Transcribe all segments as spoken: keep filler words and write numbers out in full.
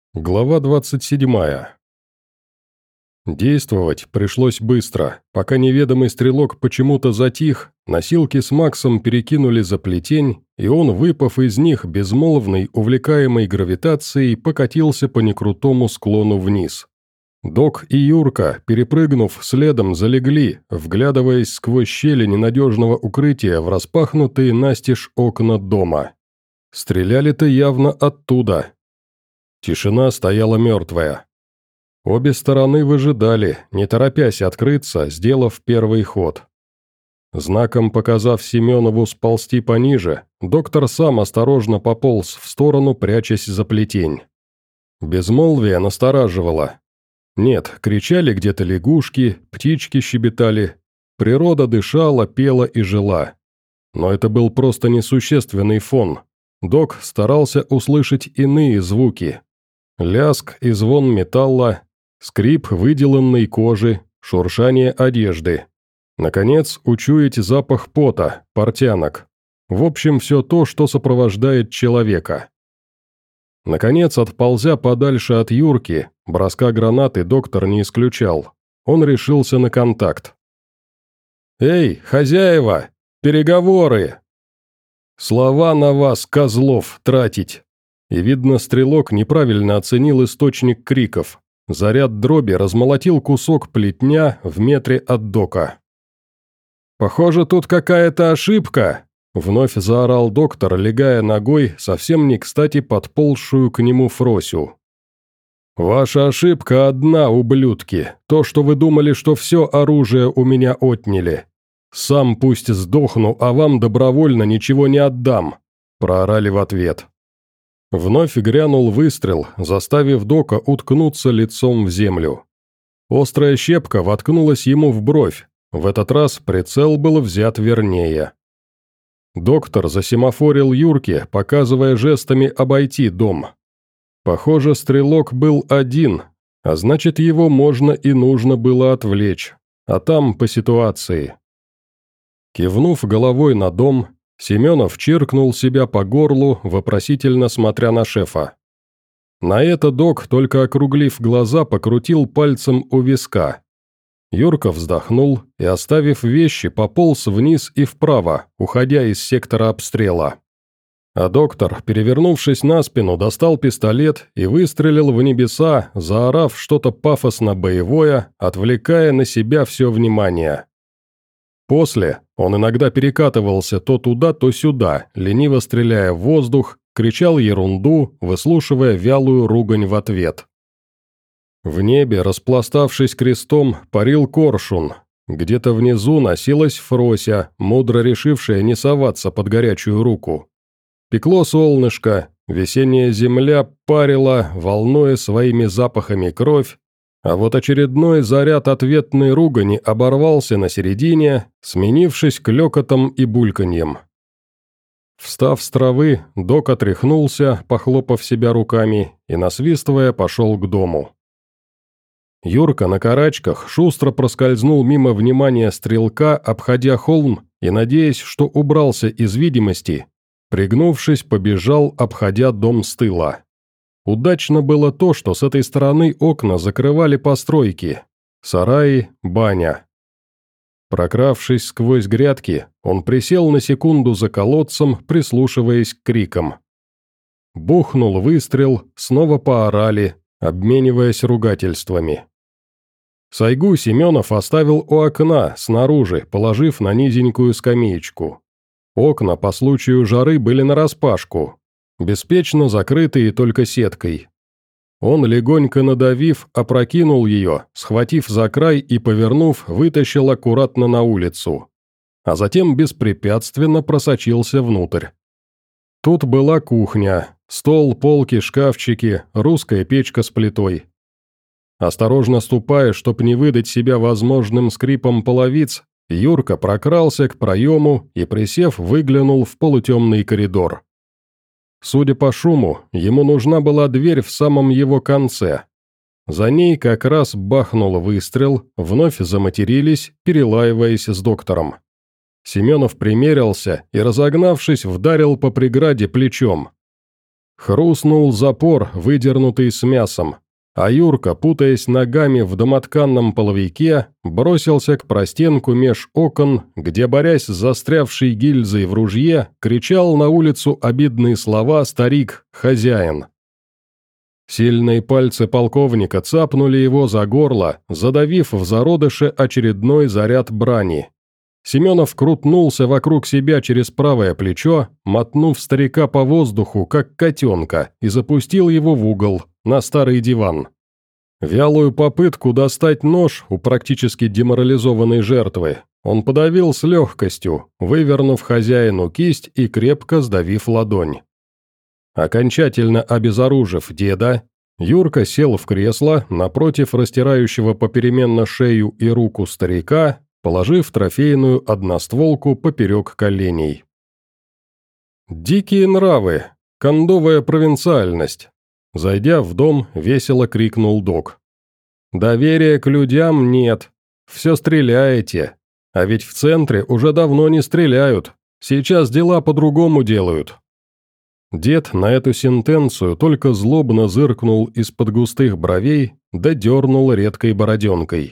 Глава двадцать седьмая. Действовать пришлось быстро. Пока неведомый стрелок почему-то затих, носилки с Максом перекинули за плетень, и он, выпав из них, безмолвный, увлекаемый гравитацией, покатился по некрутому склону вниз. Док и Юрка, перепрыгнув, следом залегли, вглядываясь сквозь щели ненадежного укрытия в распахнутые настежь окна дома. Стреляли-то явно оттуда. Тишина стояла мертвая. Обе стороны выжидали, не торопясь открыться, сделав первый ход. Знаком показав Семенову сползти пониже, доктор сам осторожно пополз в сторону, прячась за плетень. Безмолвие настораживало. Нет, кричали где-то лягушки, птички щебетали, природа дышала, пела и жила. Но это был просто несущественный фон. Док старался услышать иные звуки. Лязг и звон металла, скрип выделанной кожи, шуршание одежды. Наконец, учуять запах пота, портянок. В общем, все то, что сопровождает человека. Наконец, отползя подальше от Юрки, броска гранаты доктор не исключал. Он решился на контакт. «Эй, хозяева! Переговоры!» «Слова на вас, козлов, тратить!» И, видно, стрелок неправильно оценил источник криков. Заряд дроби размолотил кусок плетня в метре от дока. «Похоже, тут какая-то ошибка!» — вновь заорал доктор, легая ногой совсем не кстати подползшую к нему Фросю. «Ваша ошибка одна, ублюдки, то, что вы думали, что все оружие у меня отняли. Сам пусть сдохну, а вам добровольно ничего не отдам!» — проорали в ответ. Вновь грянул выстрел, заставив дока уткнуться лицом в землю. Острая щепка воткнулась ему в бровь, в этот раз прицел был взят вернее. Доктор засемафорил Юрке, показывая жестами обойти дом. Похоже, стрелок был один, а значит, его можно и нужно было отвлечь, а там по ситуации. Кивнув головой на дом, Семенов чиркнул себя по горлу, вопросительно смотря на шефа. На это док, только округлив глаза, покрутил пальцем у виска. Юрка вздохнул и, оставив вещи, пополз вниз и вправо, уходя из сектора обстрела. А доктор, перевернувшись на спину, достал пистолет и выстрелил в небеса, заорав что-то пафосно-боевое, отвлекая на себя все внимание. После он иногда перекатывался то туда, то сюда, лениво стреляя в воздух, кричал ерунду, выслушивая вялую ругань в ответ. В небе, распластавшись крестом, парил коршун. Где-то внизу носилась Фрося, мудро решившая не соваться под горячую руку. Пекло солнышко, весенняя земля парила, волнуя своими запахами кровь, а вот очередной заряд ответной ругани оборвался на середине, сменившись клёкотом и бульканьем. Встав с травы, док отряхнулся, похлопав себя руками, и, насвистывая, пошел к дому. Юрка на карачках шустро проскользнул мимо внимания стрелка, обходя холм и, надеясь, что убрался из видимости, пригнувшись, побежал, обходя дом с тыла. Удачно было то, что с этой стороны окна закрывали постройки, сараи, баня. Прокравшись сквозь грядки, он присел на секунду за колодцем, прислушиваясь к крикам. Бухнул выстрел, снова поорали, обмениваясь ругательствами. Сайгу Семенов оставил у окна, снаружи, положив на низенькую скамеечку. Окна по случаю жары были нараспашку, беспечно закрытые только сеткой. Он, легонько надавив, опрокинул ее, схватив за край и, повернув, вытащил аккуратно на улицу, а затем беспрепятственно просочился внутрь. Тут была кухня, стол, полки, шкафчики, русская печка с плитой. Осторожно ступая, чтоб не выдать себя возможным скрипом половиц, Юрка прокрался к проему и, присев, выглянул в полутемный коридор. Судя по шуму, ему нужна была дверь в самом его конце. За ней как раз бахнул выстрел, вновь заматерились, перелаиваясь с доктором. Семенов примерился и, разогнавшись, вдарил по преграде плечом. Хрустнул запор, выдернутый с мясом, а Юрка, путаясь ногами в домотканном половике, бросился к простенку меж окон, где, борясь с застрявшей гильзой в ружье, кричал на улицу обидные слова старик «хозяин». Сильные пальцы полковника цапнули его за горло, задавив в зародыше очередной заряд брани. Семенов крутнулся вокруг себя через правое плечо, мотнув старика по воздуху, как котенка, и запустил его в угол, на старый диван. Вялую попытку достать нож у практически деморализованной жертвы он подавил с легкостью, вывернув хозяину кисть и крепко сдавив ладонь. Окончательно обезоружив деда, Юрка сел в кресло напротив растирающего попеременно шею и руку старика, положив трофейную одностволку поперек коленей. «Дикие нравы, кондовая провинциальность», — зайдя в дом, весело крикнул док. «Доверия к людям нет, все стреляете, а ведь в центре уже давно не стреляют, сейчас дела по-другому делают». Дед на эту сентенцию только злобно зыркнул из-под густых бровей, да дернул редкой бороденкой.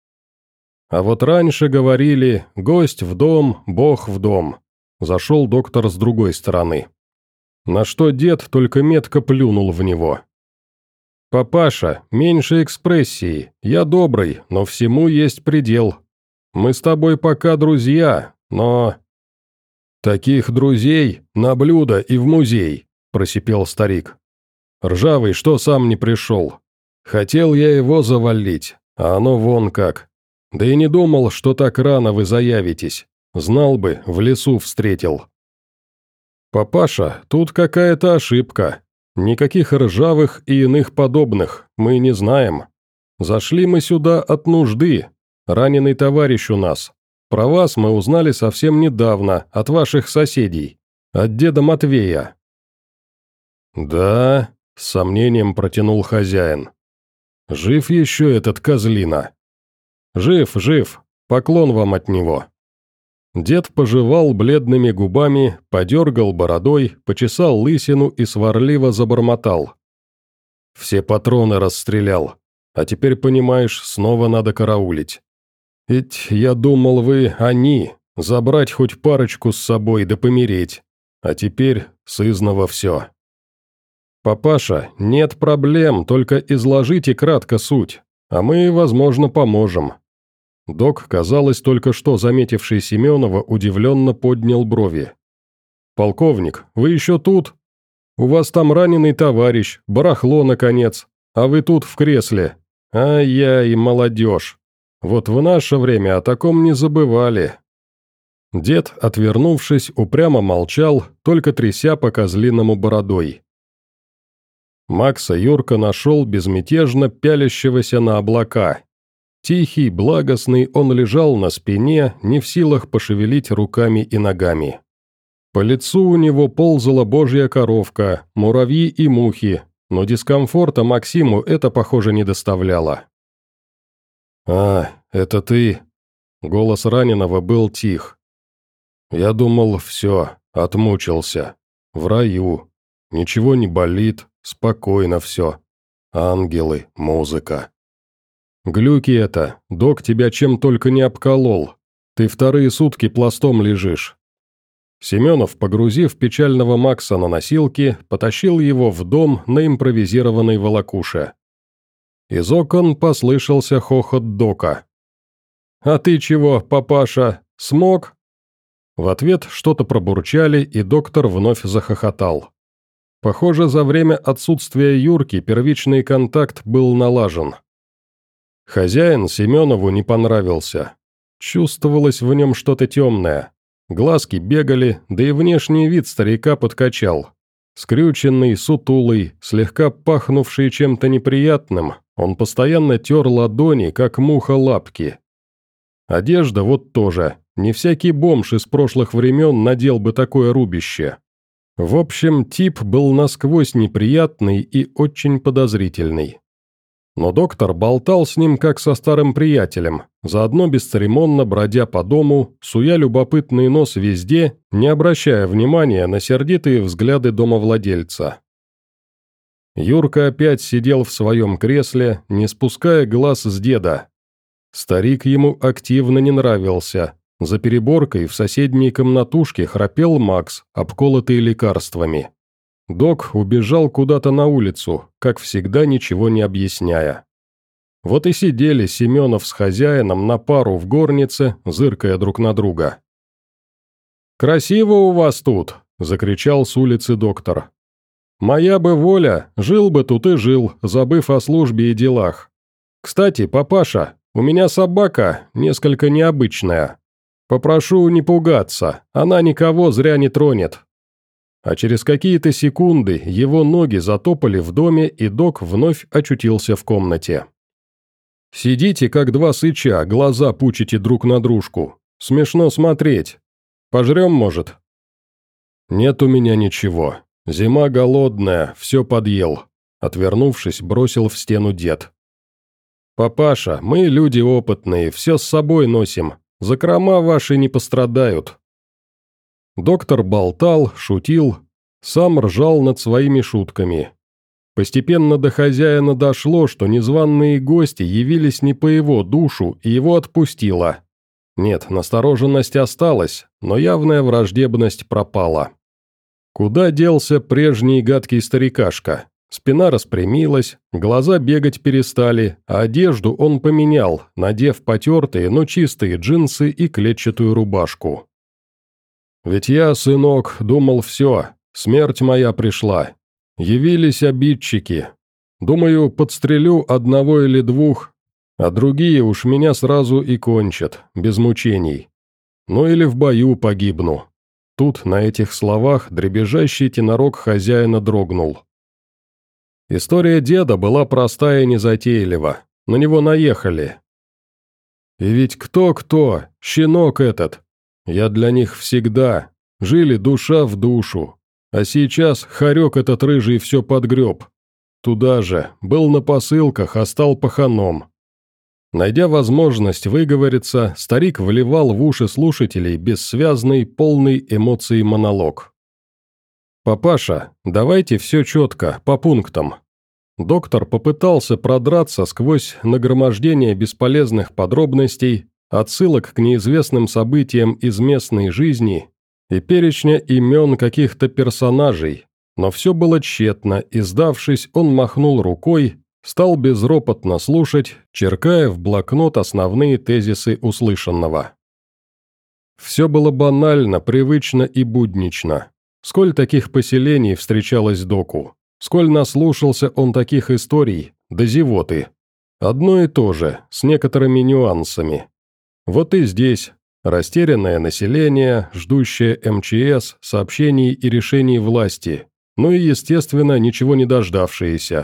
А вот раньше говорили «гость в дом, бог в дом». Зашел доктор с другой стороны. На что дед только метко плюнул в него. «Папаша, меньше экспрессии, я добрый, но всему есть предел. Мы с тобой пока друзья, но...» «Таких друзей на блюдо и в музей», – просипел старик. «Ржавый, что сам не пришел. Хотел я его завалить, а оно вон как. Да и не думал, что так рано вы заявитесь. Знал бы, в лесу встретил». «Папаша, тут какая-то ошибка. Никаких ржавых и иных подобных мы не знаем. Зашли мы сюда от нужды. Раненый товарищ у нас. Про вас мы узнали совсем недавно, от ваших соседей. От деда Матвея». «Да», — с сомнением протянул хозяин. «Жив еще этот козлина?» «Жив, жив. Поклон вам от него». Дед пожевал бледными губами, подергал бородой, почесал лысину и сварливо забормотал. «Все патроны расстрелял, а теперь, понимаешь, снова надо караулить. Ведь я думал, вы они, забрать хоть парочку с собой да помереть, а теперь сызново все». «Папаша, нет проблем, только изложите кратко суть, а мы, возможно, поможем». Док, казалось, только что заметивший Семенова, удивленно поднял брови. «Полковник, вы еще тут? У вас там раненый товарищ, барахло, наконец, а вы тут в кресле. Ай-яй, молодежь. Вот в наше время о таком не забывали». Дед, отвернувшись, упрямо молчал, только тряся по козлиному бородой. Макса Юрка нашел безмятежно пялящегося на облака. Тихий, благостный, он лежал на спине, не в силах пошевелить руками и ногами. По лицу у него ползала божья коровка, муравьи и мухи, но дискомфорта Максиму это, похоже, не доставляло. «А, это ты?» Голос раненого был тих. «Я думал, все, отмучился. В раю. Ничего не болит, спокойно все. Ангелы, музыка. Глюки это, док тебя чем только не обколол. Ты вторые сутки пластом лежишь». Семенов, погрузив печального Макса на носилки, потащил его в дом на импровизированной волокуше. Из окон послышался хохот дока. «А ты чего, папаша, смог?» В ответ что-то пробурчали, и доктор вновь захохотал. Похоже, за время отсутствия Юрки первичный контакт был налажен. Хозяин Семенову не понравился. Чувствовалось в нем что-то темное. Глазки бегали, да и внешний вид старика подкачал. Скрюченный, сутулый, слегка пахнувший чем-то неприятным, он постоянно тер ладони, как муха лапки. Одежда вот тоже, не всякий бомж из прошлых времен надел бы такое рубище. В общем, тип был насквозь неприятный и очень подозрительный. Но доктор болтал с ним как со старым приятелем, заодно бесцеремонно бродя по дому, суя любопытный нос везде, не обращая внимания на сердитые взгляды домовладельца. Юрка опять сидел в своем кресле, не спуская глаз с деда. Старик ему активно не нравился. За переборкой в соседней комнатушке храпел Макс, обколотый лекарствами. Док убежал куда-то на улицу, как всегда ничего не объясняя. Вот и сидели Семенов с хозяином на пару в горнице, зыркая друг на друга. «Красиво у вас тут!» – закричал с улицы доктор. «Моя бы воля, жил бы тут и жил, забыв о службе и делах. Кстати, папаша, у меня собака, несколько необычная. Попрошу не пугаться, она никого зря не тронет». А через какие-то секунды его ноги затопали в доме, и док вновь очутился в комнате. «Сидите, как два сыча, глаза пучите друг на дружку. Смешно смотреть. Пожрем, может?» «Нет у меня ничего. Зима голодная, все подъел», — отвернувшись, бросил в стену дед. «Папаша, мы люди опытные, все с собой носим. Закрома ваши не пострадают». Доктор болтал, шутил, сам ржал над своими шутками. Постепенно до хозяина дошло, что незваные гости явились не по его душу, и его отпустило. Нет, настороженность осталась, но явная враждебность пропала. Куда делся прежний гадкий старикашка? Спина распрямилась, глаза бегать перестали, а одежду он поменял, надев потертые, но чистые джинсы и клетчатую рубашку. «Ведь я, сынок, думал все, смерть моя пришла. Явились обидчики. Думаю, подстрелю одного или двух, а другие уж меня сразу и кончат, без мучений. Ну или в бою погибну». Тут, на этих словах, дребезжащий тенорог хозяина дрогнул. История деда была простая и незатейлива. На него наехали. И ведь кто-кто, щенок этот. Я для них всегда. Жили душа в душу. А сейчас хорек этот рыжий все подгреб. Туда же, был на посылках, а стал паханом. Найдя возможность выговориться, старик вливал в уши слушателей бессвязный, полный эмоций монолог. «Папаша, давайте все четко, по пунктам». Доктор попытался продраться сквозь нагромождение бесполезных подробностей, отсылок к неизвестным событиям из местной жизни и перечня имен каких-то персонажей, но все было тщетно, и, сдавшись, он махнул рукой, стал безропотно слушать, черкая в блокнот основные тезисы услышанного. Все было банально, привычно и буднично. Сколь таких поселений встречалось доку, сколь наслушался он таких историй, да зевоты. Одно и то же, с некоторыми нюансами. Вот и здесь растерянное население, ждущее эм че эс, сообщений и решений власти, ну и, естественно, ничего не дождавшиеся.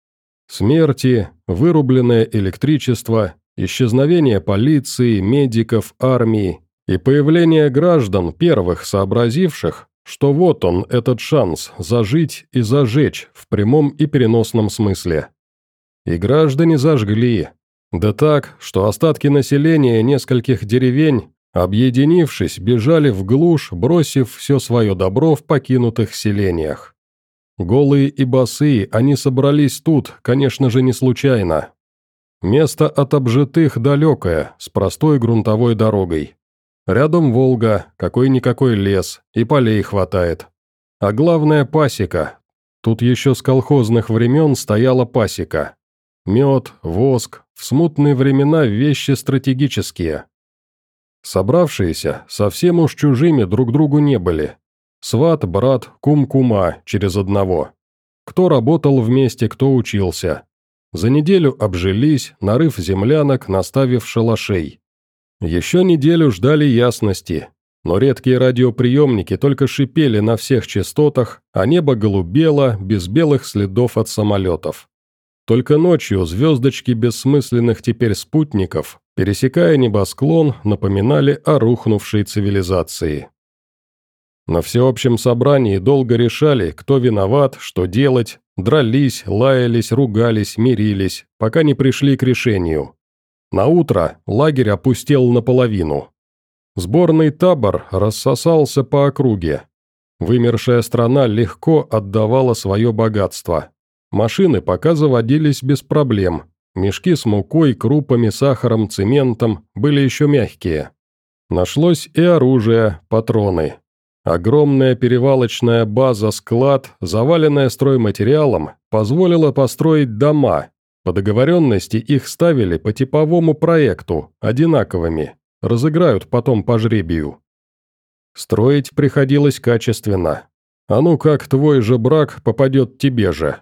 Смерти, вырубленное электричество, исчезновение полиции, медиков, армии и появление граждан, первых сообразивших, что вот он, этот шанс зажить и зажечь в прямом и переносном смысле. И граждане зажгли. Да так, что остатки населения нескольких деревень, объединившись, бежали в глушь, бросив все свое добро в покинутых селениях. Голые и босые, они собрались тут, конечно же, не случайно. Место от обжитых далекое, с простой грунтовой дорогой. Рядом Волга, какой-никакой лес, и полей хватает. А главное пасека. Тут еще с колхозных времен стояла пасека. Мед, воск, в смутные времена вещи стратегические. Собравшиеся совсем уж чужими друг другу не были. Сват, брат, кум-кума через одного. Кто работал вместе, кто учился. За неделю обжились, нарыв землянок, наставив шалашей. Еще неделю ждали ясности, но редкие радиоприемники только шипели на всех частотах, а небо голубело, без белых следов от самолетов. Только ночью звездочки бессмысленных теперь спутников, пересекая небосклон, напоминали о рухнувшей цивилизации. На всеобщем собрании долго решали, кто виноват, что делать, дрались, лаялись, ругались, мирились, пока не пришли к решению. Наутро лагерь опустел наполовину. Сборный табор рассосался по округе. Вымершая страна легко отдавала свое богатство. Машины пока заводились без проблем. Мешки с мукой, крупами, сахаром, цементом были еще мягкие. Нашлось и оружие, патроны. Огромная перевалочная база-склад, заваленная стройматериалом, позволила построить дома. По договоренности их ставили по типовому проекту, одинаковыми. Разыграют потом по жребию. Строить приходилось качественно. А ну как твой же брак попадет тебе же.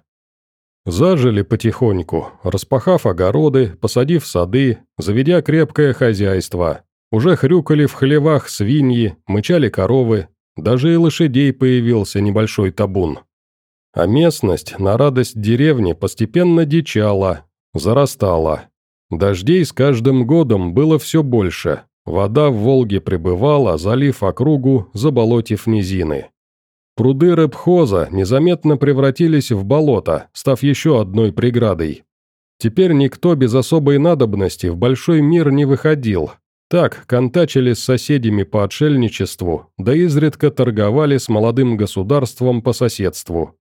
Зажили потихоньку, распахав огороды, посадив сады, заведя крепкое хозяйство. Уже хрюкали в хлевах свиньи, мычали коровы, даже и лошадей появился небольшой табун. А местность, на радость деревни, постепенно дичала, зарастала. Дождей с каждым годом было все больше, вода в Волге прибывала, залив округу, заболотив низины. Пруды рыбхоза незаметно превратились в болото, став еще одной преградой. Теперь никто без особой надобности в большой мир не выходил. Так, контачили с соседями по отшельничеству, да изредка торговали с молодым государством по соседству.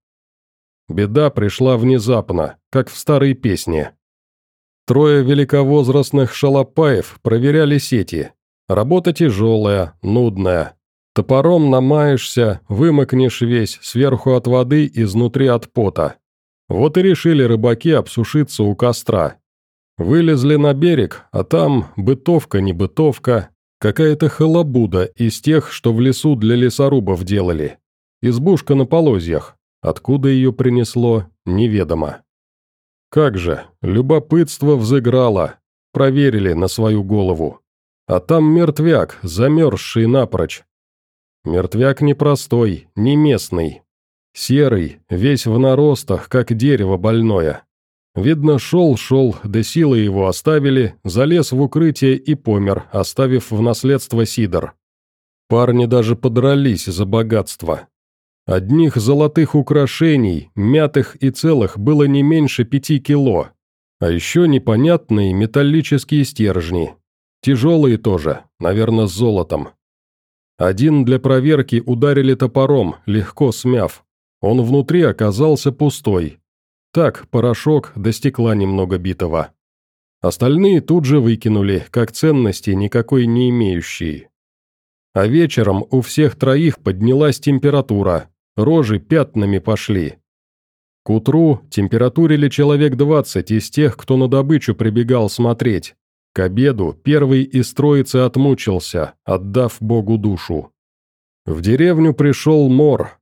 Беда пришла внезапно, как в старой песне. Трое великовозрастных шалопаев проверяли сети. Работа тяжелая, нудная. Топором намаешься, вымокнешь весь, сверху от воды, изнутри от пота. Вот и решили рыбаки обсушиться у костра. Вылезли на берег, а там бытовка не бытовка, какая-то халабуда из тех, что в лесу для лесорубов делали. Избушка на полозьях. Откуда ее принесло, неведомо. Как же, любопытство взыграло. Проверили на свою голову. А там мертвяк, замерзший напрочь. Мертвяк непростой, не местный. Серый, весь в наростах, как дерево больное. Видно, шел-шел, да силы его оставили, залез в укрытие и помер, оставив в наследство сидор. Парни даже подрались за богатство. Одних золотых украшений, мятых и целых, было не меньше пяти кило. А еще непонятные металлические стержни. Тяжелые тоже, наверное, с золотом. Один для проверки ударили топором, легко смяв. Он внутри оказался пустой. Так, порошок до стекла немного битого. Остальные тут же выкинули, как ценности никакой не имеющие. А вечером у всех троих поднялась температура, рожи пятнами пошли. К утру температурили человек двадцать из тех, кто на добычу прибегал смотреть. К обеду первый из троицы отмучился, отдав Богу душу. В деревню пришел мор.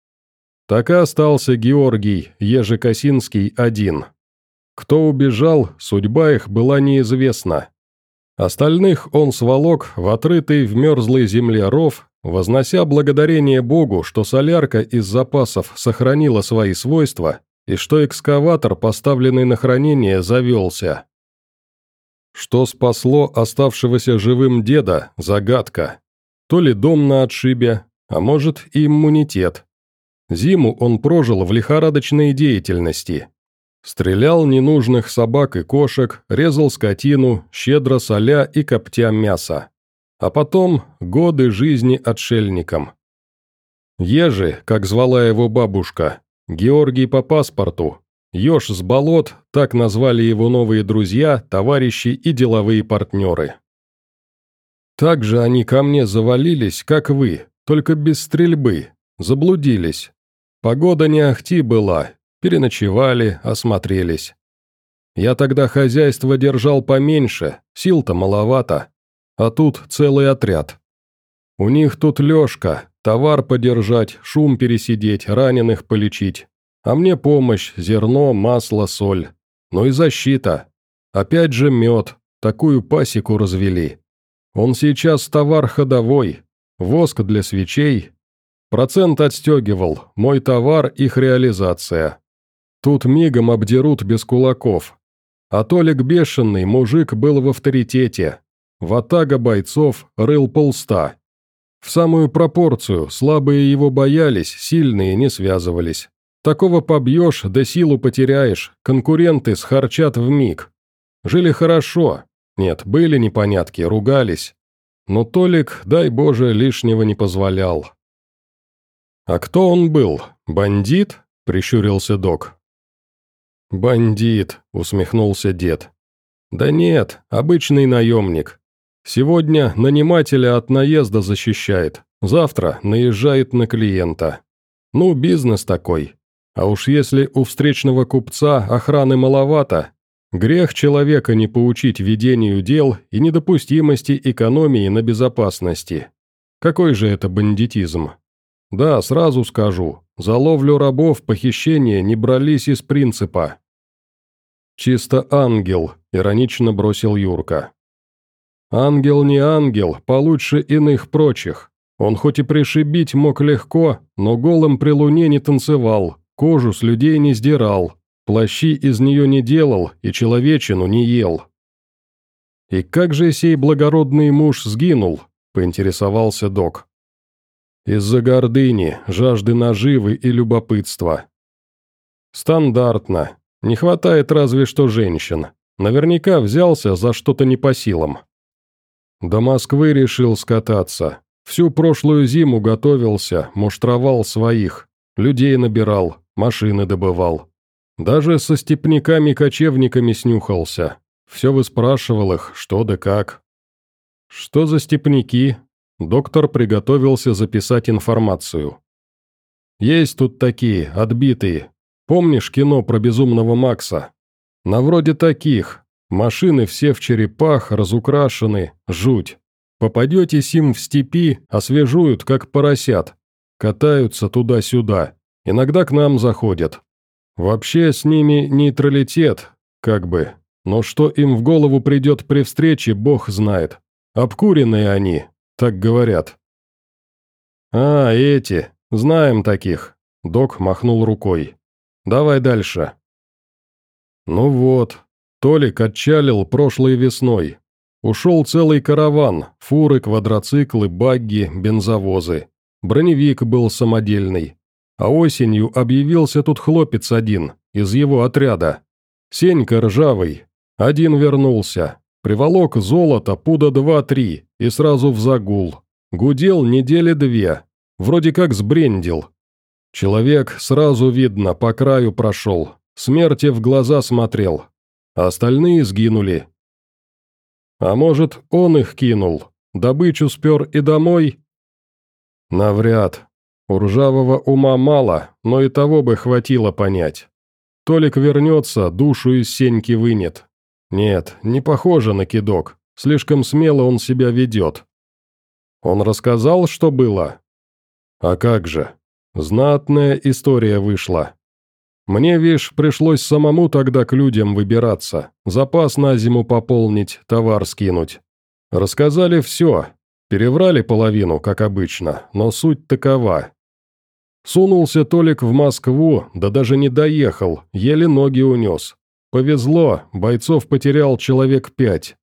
Так и остался Георгий, Ежекосинский, один. Кто убежал, судьба их была неизвестна. Остальных он сволок в отрытый в мерзлой земле ров, вознося благодарение Богу, что солярка из запасов сохранила свои свойства и что экскаватор, поставленный на хранение, завелся. Что спасло оставшегося живым деда – загадка. То ли дом на отшибе, а может и иммунитет. Зиму он прожил в лихорадочной деятельности. Стрелял ненужных собак и кошек, резал скотину, щедро соля и коптя мясо. А потом годы жизни отшельником. Ежи, как звала его бабушка, Георгий по паспорту, Еж с болот, так назвали его новые друзья, товарищи и деловые партнеры. Так же они ко мне завалились, как вы, только без стрельбы, заблудились. Погода не ахти была, переночевали, осмотрелись. Я тогда хозяйство держал поменьше, сил-то маловато, а тут целый отряд. У них тут лёжка, товар подержать, шум пересидеть, раненых полечить. А мне помощь, зерно, масло, соль. Ну и защита. Опять же мед, такую пасеку развели. Он сейчас товар ходовой, воск для свечей. Процент отстегивал, мой товар, их реализация. Тут мигом обдерут без кулаков. А Толик бешеный, мужик был в авторитете. Ватага бойцов рыл полста. В самую пропорцию, слабые его боялись, сильные не связывались. Такого побьешь, да силу потеряешь, конкуренты схарчат вмиг. Жили хорошо. Нет, были непонятки, ругались. Но Толик, дай Боже, лишнего не позволял. «А кто он был? Бандит?» – прищурился док. «Бандит», — усмехнулся дед. «Да нет, обычный наемник. Сегодня нанимателя от наезда защищает, завтра наезжает на клиента. Ну, бизнес такой. А уж если у встречного купца охраны маловато, грех человека не поучить ведению дел и недопустимости экономии на безопасности. Какой же это бандитизм? Да, сразу скажу, за ловлю рабов похищения не брались из принципа». «Чисто ангел», — иронично бросил Юрка. «Ангел не ангел, получше иных прочих. Он хоть и пришибить мог легко, но голым при луне не танцевал, кожу с людей не сдирал, плащи из нее не делал и человечину не ел». «И как же сей благородный муж сгинул?» — поинтересовался док. «Из-за гордыни, жажды наживы и любопытства». «Стандартно. Не хватает разве что женщин. Наверняка взялся за что-то не по силам». «До Москвы решил скататься. Всю прошлую зиму готовился, муштровал своих, людей набирал, машины добывал. Даже со степняками-кочевниками снюхался. Все выспрашивал их, что да как». «Что за степняки?» Доктор приготовился записать информацию. «Есть тут такие, отбитые. Помнишь кино про безумного Макса? На вроде таких. Машины все в черепах, разукрашены, жуть. Попадете сим в степи, освежуют, как поросят. Катаются туда-сюда. Иногда к нам заходят. Вообще с ними нейтралитет, как бы. Но что им в голову придет при встрече, бог знает. Обкуренные они, так говорят». «А, эти. Знаем таких». Док махнул рукой. «Давай дальше». «Ну вот. Толик отчалил прошлой весной. Ушел целый караван, фуры, квадроциклы, багги, бензовозы. Броневик был самодельный. А осенью объявился тут хлопец один, из его отряда. Сенька ржавый. Один вернулся. Приволок золото пуда два-три и сразу в загул. Гудел недели две. Вроде как сбрендил. Человек, сразу видно, по краю прошел. Смерти в глаза смотрел. А остальные сгинули. А может, он их кинул, добычу спер и домой? Навряд. У ржавого ума мало, но и того бы хватило понять. Толик вернется, душу из Сеньки вынет. Нет, не похоже на кидок, слишком смело он себя ведет. Он рассказал, что было? А как же, знатная история вышла. Мне, вишь, пришлось самому тогда к людям выбираться, запас на зиму пополнить, товар скинуть. Рассказали все, переврали половину, как обычно, но суть такова. Сунулся Толик в Москву, да даже не доехал, еле ноги унес. Повезло, бойцов потерял человек пять.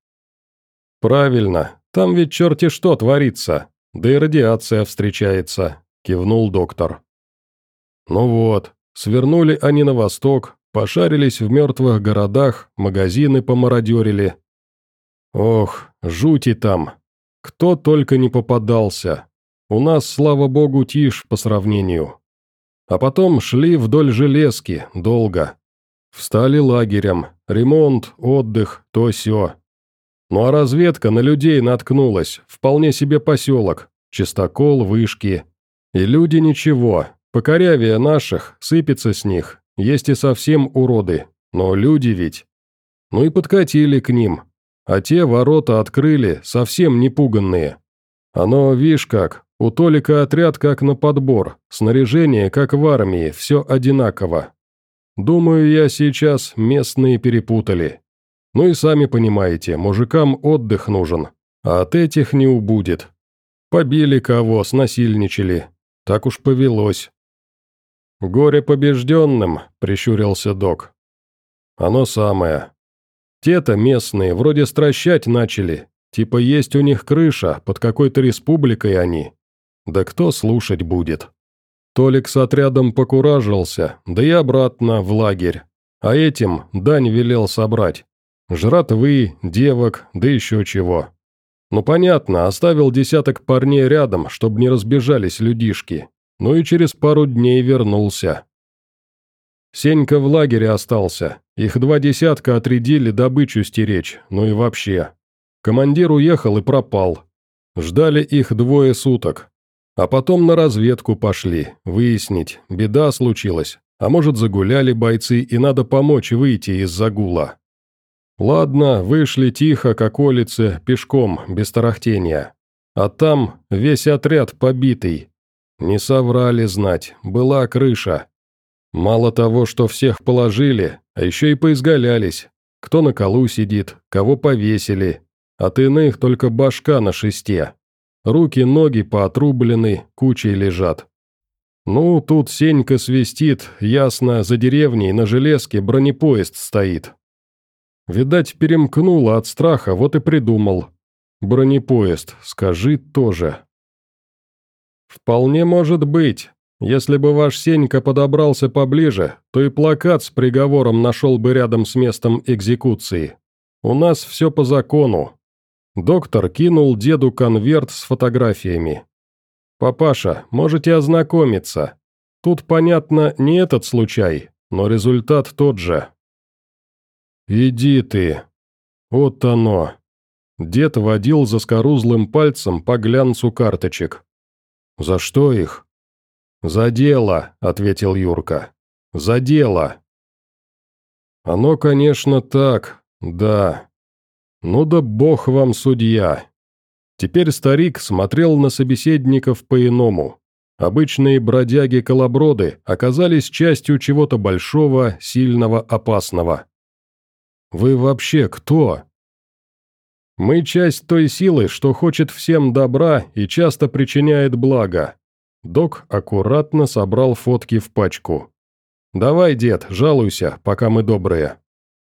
Правильно, там ведь черти что творится, да и радиация встречается, кивнул доктор. Ну вот. Свернули они на восток, пошарились в мертвых городах, магазины помародерили. Ох, жути там. Кто только не попадался. У нас, слава богу, тишь по сравнению. А потом шли вдоль железки, долго. Встали лагерем, ремонт, отдых, то-сё. Ну а разведка на людей наткнулась, вполне себе поселок, чистокол, вышки. И люди ничего. Покорявее наших, сыпется с них, есть и совсем уроды, но люди ведь. Ну и подкатили к ним, а те ворота открыли, совсем не пуганные. Оно, вишь как, у Толика отряд как на подбор, снаряжение как в армии, все одинаково. Думаю, я сейчас местные перепутали. Ну и сами понимаете, мужикам отдых нужен, а от этих не убудет. Побили кого, снасильничали, так уж повелось. «Горе побежденным», — прищурился док. «Оно самое. Те-то местные вроде стращать начали, типа есть у них крыша, под какой-то республикой они. Да кто слушать будет?» Толик с отрядом покуражился, да и обратно в лагерь. А этим дань велел собрать. Жратвы, девок, да еще чего. Ну понятно, оставил десяток парней рядом, чтобы не разбежались людишки. Ну и через пару дней вернулся. Сенька в лагере остался, их два десятка отрядили добычу стеречь, ну и вообще. Командир уехал и пропал. Ждали их двое суток. А потом на разведку пошли, выяснить, беда случилась, а может загуляли бойцы и надо помочь выйти из загула. Ладно, вышли тихо, как улицы, пешком, без тарахтения. А там весь отряд побитый. Не соврали знать, была крыша. Мало того, что всех положили, а еще и поизгалялись. Кто на колу сидит, кого повесили. От иных только башка на шесте. Руки, ноги поотрублены, кучей лежат. Ну, тут Сенька свистит, ясно, за деревней на железке бронепоезд стоит. Видать, перемкнуло от страха, вот и придумал. Бронепоезд, скажи тоже. Вполне может быть. Если бы ваш Сенька подобрался поближе, то и плакат с приговором нашел бы рядом с местом экзекуции. У нас все по закону. Доктор кинул деду конверт с фотографиями. «Папаша, можете ознакомиться. Тут, понятно, не этот случай, но результат тот же». «Иди ты. Вот оно». Дед водил заскорузлым пальцем по глянцу карточек. «За что их?» «За дело», — ответил Юрка. «За дело». «Оно, конечно, так, да. Ну да бог вам судья». Теперь старик смотрел на собеседников по-иному. Обычные бродяги-колоброды оказались частью чего-то большого, сильного, опасного. «Вы вообще кто?» «Мы часть той силы, что хочет всем добра и часто причиняет благо». Док аккуратно собрал фотки в пачку. «Давай, дед, жалуйся, пока мы добрые».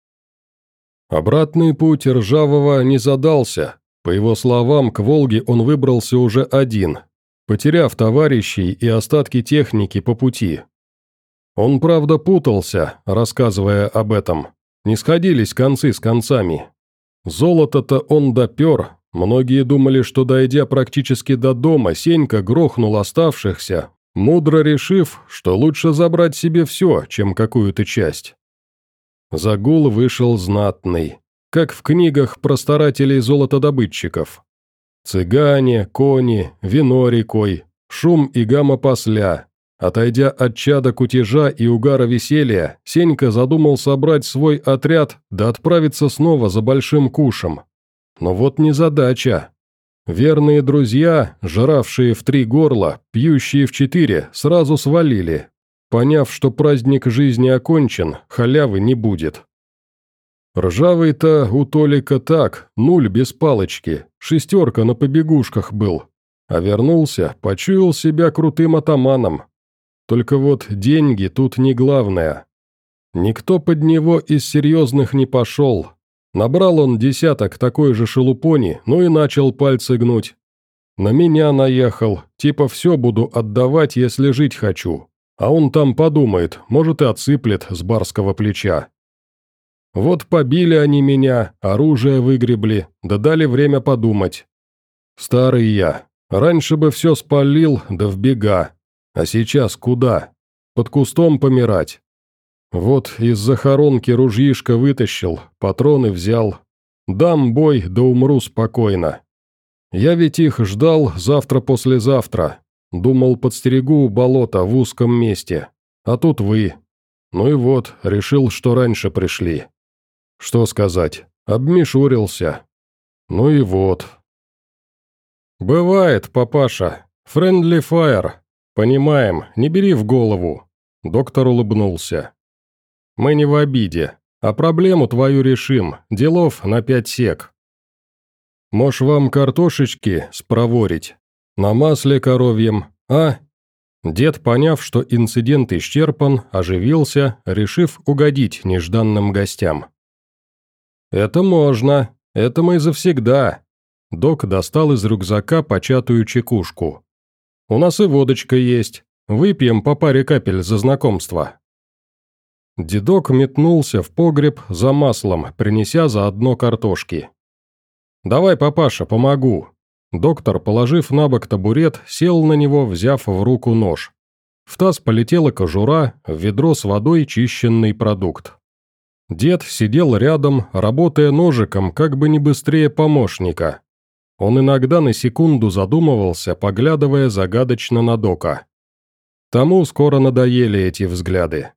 Обратный путь Ржавого не задался. По его словам, к Волге он выбрался уже один, потеряв товарищей и остатки техники по пути. Он, правда, путался, рассказывая об этом. Не сходились концы с концами. Золото-то он допер. Многие думали, что, дойдя практически до дома, Сенька грохнул оставшихся, мудро решив, что лучше забрать себе все, чем какую-то часть. Загул вышел знатный, как в книгах про старателей-золотодобытчиков. Цыгане, кони, вино рекой, шум и гамма посля. Отойдя от чада кутежа и угара веселья, Сенька задумал собрать свой отряд да отправиться снова за большим кушем. Но вот незадача. Верные друзья, жравшие в три горла, пьющие в четыре, сразу свалили. Поняв, что праздник жизни окончен, халявы не будет. Ржавый-то у Толика так, нуль без палочки, шестерка на побегушках был. А вернулся, почуял себя крутым атаманом. Только вот деньги тут не главное. Никто под него из серьезных не пошел. Набрал он десяток такой же шелупони, ну и начал пальцы гнуть. На меня наехал, типа все буду отдавать, если жить хочу. А он там подумает, может и отсыплет с барского плеча. Вот побили они меня, оружие выгребли, да дали время подумать. Старый я, раньше бы все спалил, да в бега. А сейчас куда? Под кустом помирать. Вот из захоронки ружьишко вытащил, патроны взял. Дам бой, да умру спокойно. Я ведь их ждал завтра-послезавтра. Думал, подстерегу у болота в узком месте. А тут вы. Ну и вот, решил, что раньше пришли. Что сказать, обмешурился. Ну и вот. Бывает, папаша. Friendly fire. Понимаем, не бери в голову. Доктор улыбнулся. Мы не в обиде, а проблему твою решим, делов на пять сек. Можешь вам картошечки спроворить? На масле коровьем, а?» Дед, поняв, что инцидент исчерпан, оживился, решив угодить нежданным гостям. «Это можно, это мы завсегда». Док достал из рюкзака початую чекушку. «У нас и водочка есть, выпьем по паре капель за знакомство». Дедок метнулся в погреб за маслом, принеся заодно картошки. «Давай, папаша, помогу». Доктор, положив на бок табурет, сел на него, взяв в руку нож. В таз полетела кожура, в ведро с водой чищенный продукт. Дед сидел рядом, работая ножиком, как бы не быстрее помощника. Он иногда на секунду задумывался, поглядывая загадочно на Дока. Тому скоро надоели эти взгляды.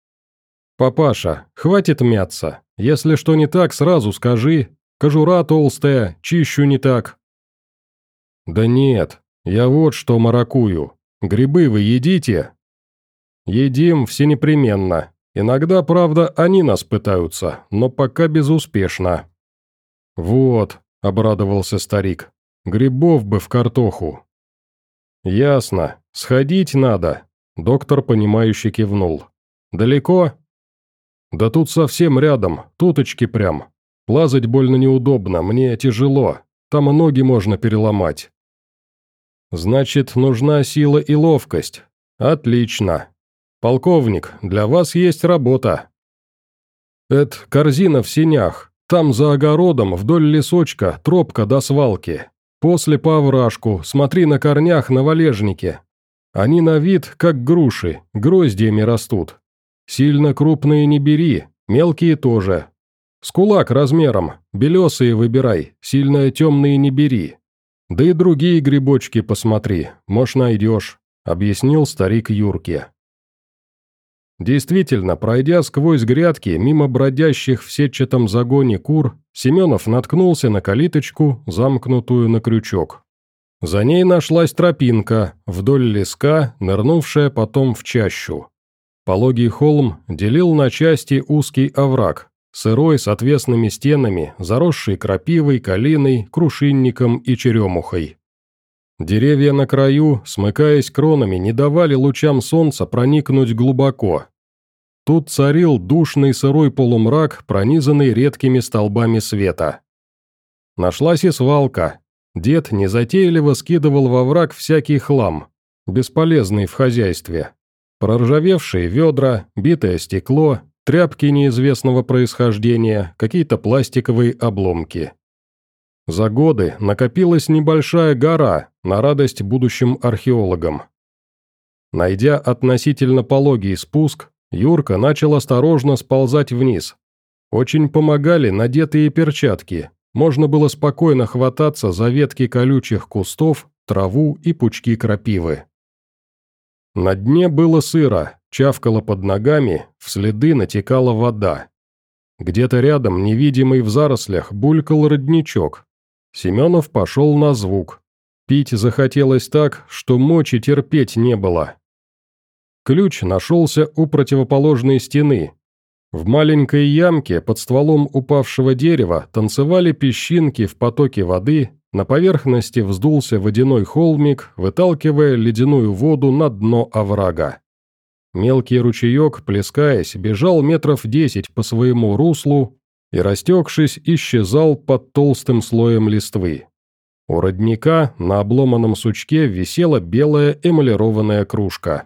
«Папаша, хватит мяться. Если что не так, сразу скажи. Кожура толстая, чищу не так». «Да нет, я вот что маракую. Грибы вы едите?» «Едим всенепременно. Иногда, правда, они нас пытаются, но пока безуспешно». «Вот», — обрадовался старик, — «грибов бы в картоху». «Ясно. Сходить надо», — доктор, понимающе кивнул. «Далеко?» «Да тут совсем рядом, туточки прям. Лазать больно неудобно, мне тяжело, там ноги можно переломать». «Значит, нужна сила и ловкость. Отлично. Полковник, для вас есть работа». «Это корзина в сенях, там за огородом вдоль лесочка тропка до свалки. После по овражку, смотри на корнях на валежнике. Они на вид как груши, гроздьями растут. Сильно крупные не бери, мелкие тоже. С кулак размером, белесые выбирай, сильно темные не бери. Да и другие грибочки посмотри, может найдешь», — объяснил старик Юрке. Действительно, пройдя сквозь грядки, мимо бродящих в сетчатом загоне кур, Семенов наткнулся на калиточку, замкнутую на крючок. За ней нашлась тропинка, вдоль леска, нырнувшая потом в чащу. Пологий холм делил на части узкий овраг, сырой с отвесными стенами, заросший крапивой, калиной, крушинником и черемухой. Деревья на краю, смыкаясь кронами, не давали лучам солнца проникнуть глубоко. Тут царил душный сырой полумрак, пронизанный редкими столбами света. Нашлась и свалка. Дед незатейливо скидывал во враг всякий хлам, бесполезный в хозяйстве. Проржавевшие ведра, битое стекло, тряпки неизвестного происхождения, какие-то пластиковые обломки. За годы накопилась небольшая гора, на радость будущим археологам. Найдя относительно пологий спуск, Юрка начал осторожно сползать вниз. Очень помогали надетые перчатки, можно было спокойно хвататься за ветки колючих кустов, траву и пучки крапивы. На дне было сыро, чавкало под ногами, в следы натекала вода. Где-то рядом, невидимый в зарослях, булькал родничок. Семенов пошел на звук. Пить захотелось так, что мочи терпеть не было. Ключ нашелся у противоположной стены. В маленькой ямке под стволом упавшего дерева танцевали песчинки в потоке воды, на поверхности вздулся водяной холмик, выталкивая ледяную воду на дно оврага. Мелкий ручеек, плескаясь, бежал метров десять по своему руслу и, растекшись, исчезал под толстым слоем листвы. У родника на обломанном сучке висела белая эмалированная кружка.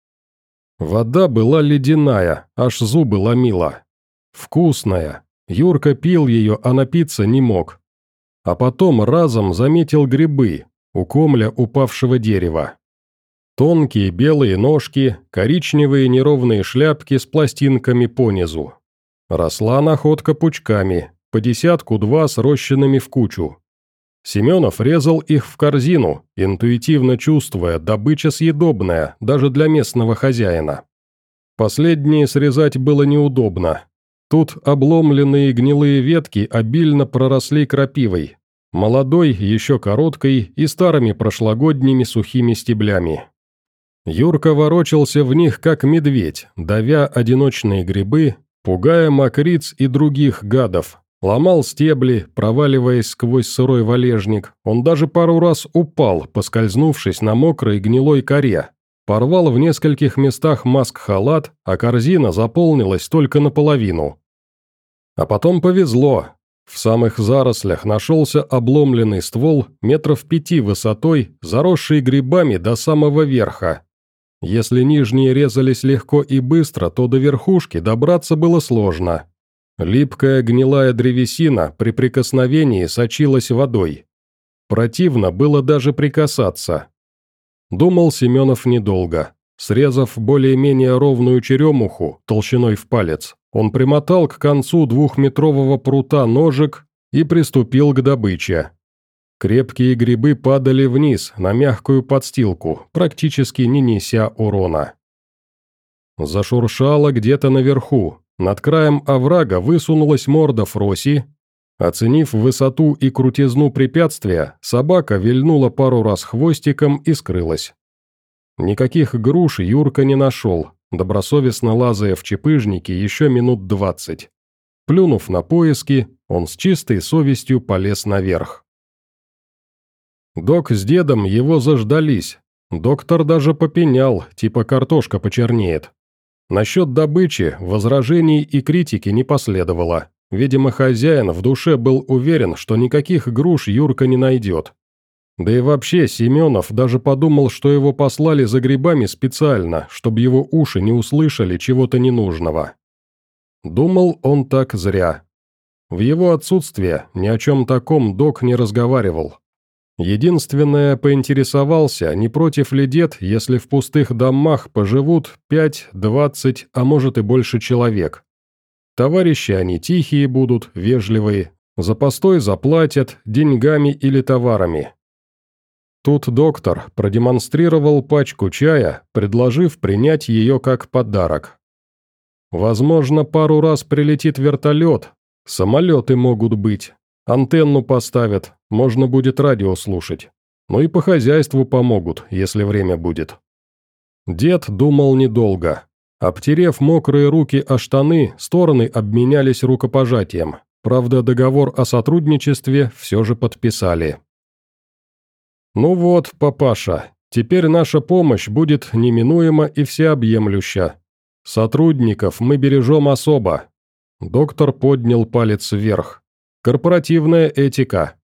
Вода была ледяная, аж зубы ломила. Вкусная. Юрка пил ее, а напиться не мог. А потом разом заметил грибы, у комля упавшего дерева. Тонкие белые ножки, коричневые неровные шляпки с пластинками понизу. Росла находка пучками, по десятку-два срощенными в кучу. Семенов резал их в корзину, интуитивно чувствуя, добыча съедобная, даже для местного хозяина. Последние срезать было неудобно. Тут обломленные гнилые ветки обильно проросли крапивой, молодой, еще короткой и старыми прошлогодними сухими стеблями. Юрка ворочался в них, как медведь, давя одиночные грибы, пугая мокриц и других гадов. Ломал стебли, проваливаясь сквозь сырой валежник. Он даже пару раз упал, поскользнувшись на мокрой гнилой коре. Порвал в нескольких местах маск-халат, а корзина заполнилась только наполовину. А потом повезло. В самых зарослях нашелся обломленный ствол метров пяти высотой, заросший грибами до самого верха. Если нижние резались легко и быстро, то до верхушки добраться было сложно. Липкая гнилая древесина при прикосновении сочилась водой. Противно было даже прикасаться. Думал Семенов недолго. Срезав более-менее ровную черемуху толщиной в палец, он примотал к концу двухметрового прута ножик и приступил к добыче. Крепкие грибы падали вниз на мягкую подстилку, практически не неся урона. Зашуршало где-то наверху, над краем оврага высунулась морда Фроси. Оценив высоту и крутизну препятствия, собака вильнула пару раз хвостиком и скрылась. Никаких груш Юрка не нашел, добросовестно лазая в чепыжнике еще минут двадцать. Плюнув на поиски, он с чистой совестью полез наверх. Док с дедом его заждались. Доктор даже попенял, типа картошка почернеет. Насчет добычи возражений и критики не последовало. Видимо, хозяин в душе был уверен, что никаких груш Юрка не найдет. Да и вообще Семенов даже подумал, что его послали за грибами специально, чтобы его уши не услышали чего-то ненужного. Думал он так зря. В его отсутствие ни о чем таком док не разговаривал. Единственное, поинтересовался, не против ли дед, если в пустых домах поживут пять, двадцать, а может и больше человек. Товарищи они тихие будут, вежливые, за постой заплатят деньгами или товарами. Тут доктор продемонстрировал пачку чая, предложив принять ее как подарок. Возможно, пару раз прилетит вертолет, самолеты могут быть, антенну поставят, можно будет радио слушать. Ну и по хозяйству помогут, если время будет. Дед думал недолго. Обтерев мокрые руки о штаны, стороны обменялись рукопожатием. Правда, договор о сотрудничестве все же подписали. «Ну вот, папаша, теперь наша помощь будет неминуема и всеобъемлюща. Сотрудников мы бережем особо». Доктор поднял палец вверх. «Корпоративная этика».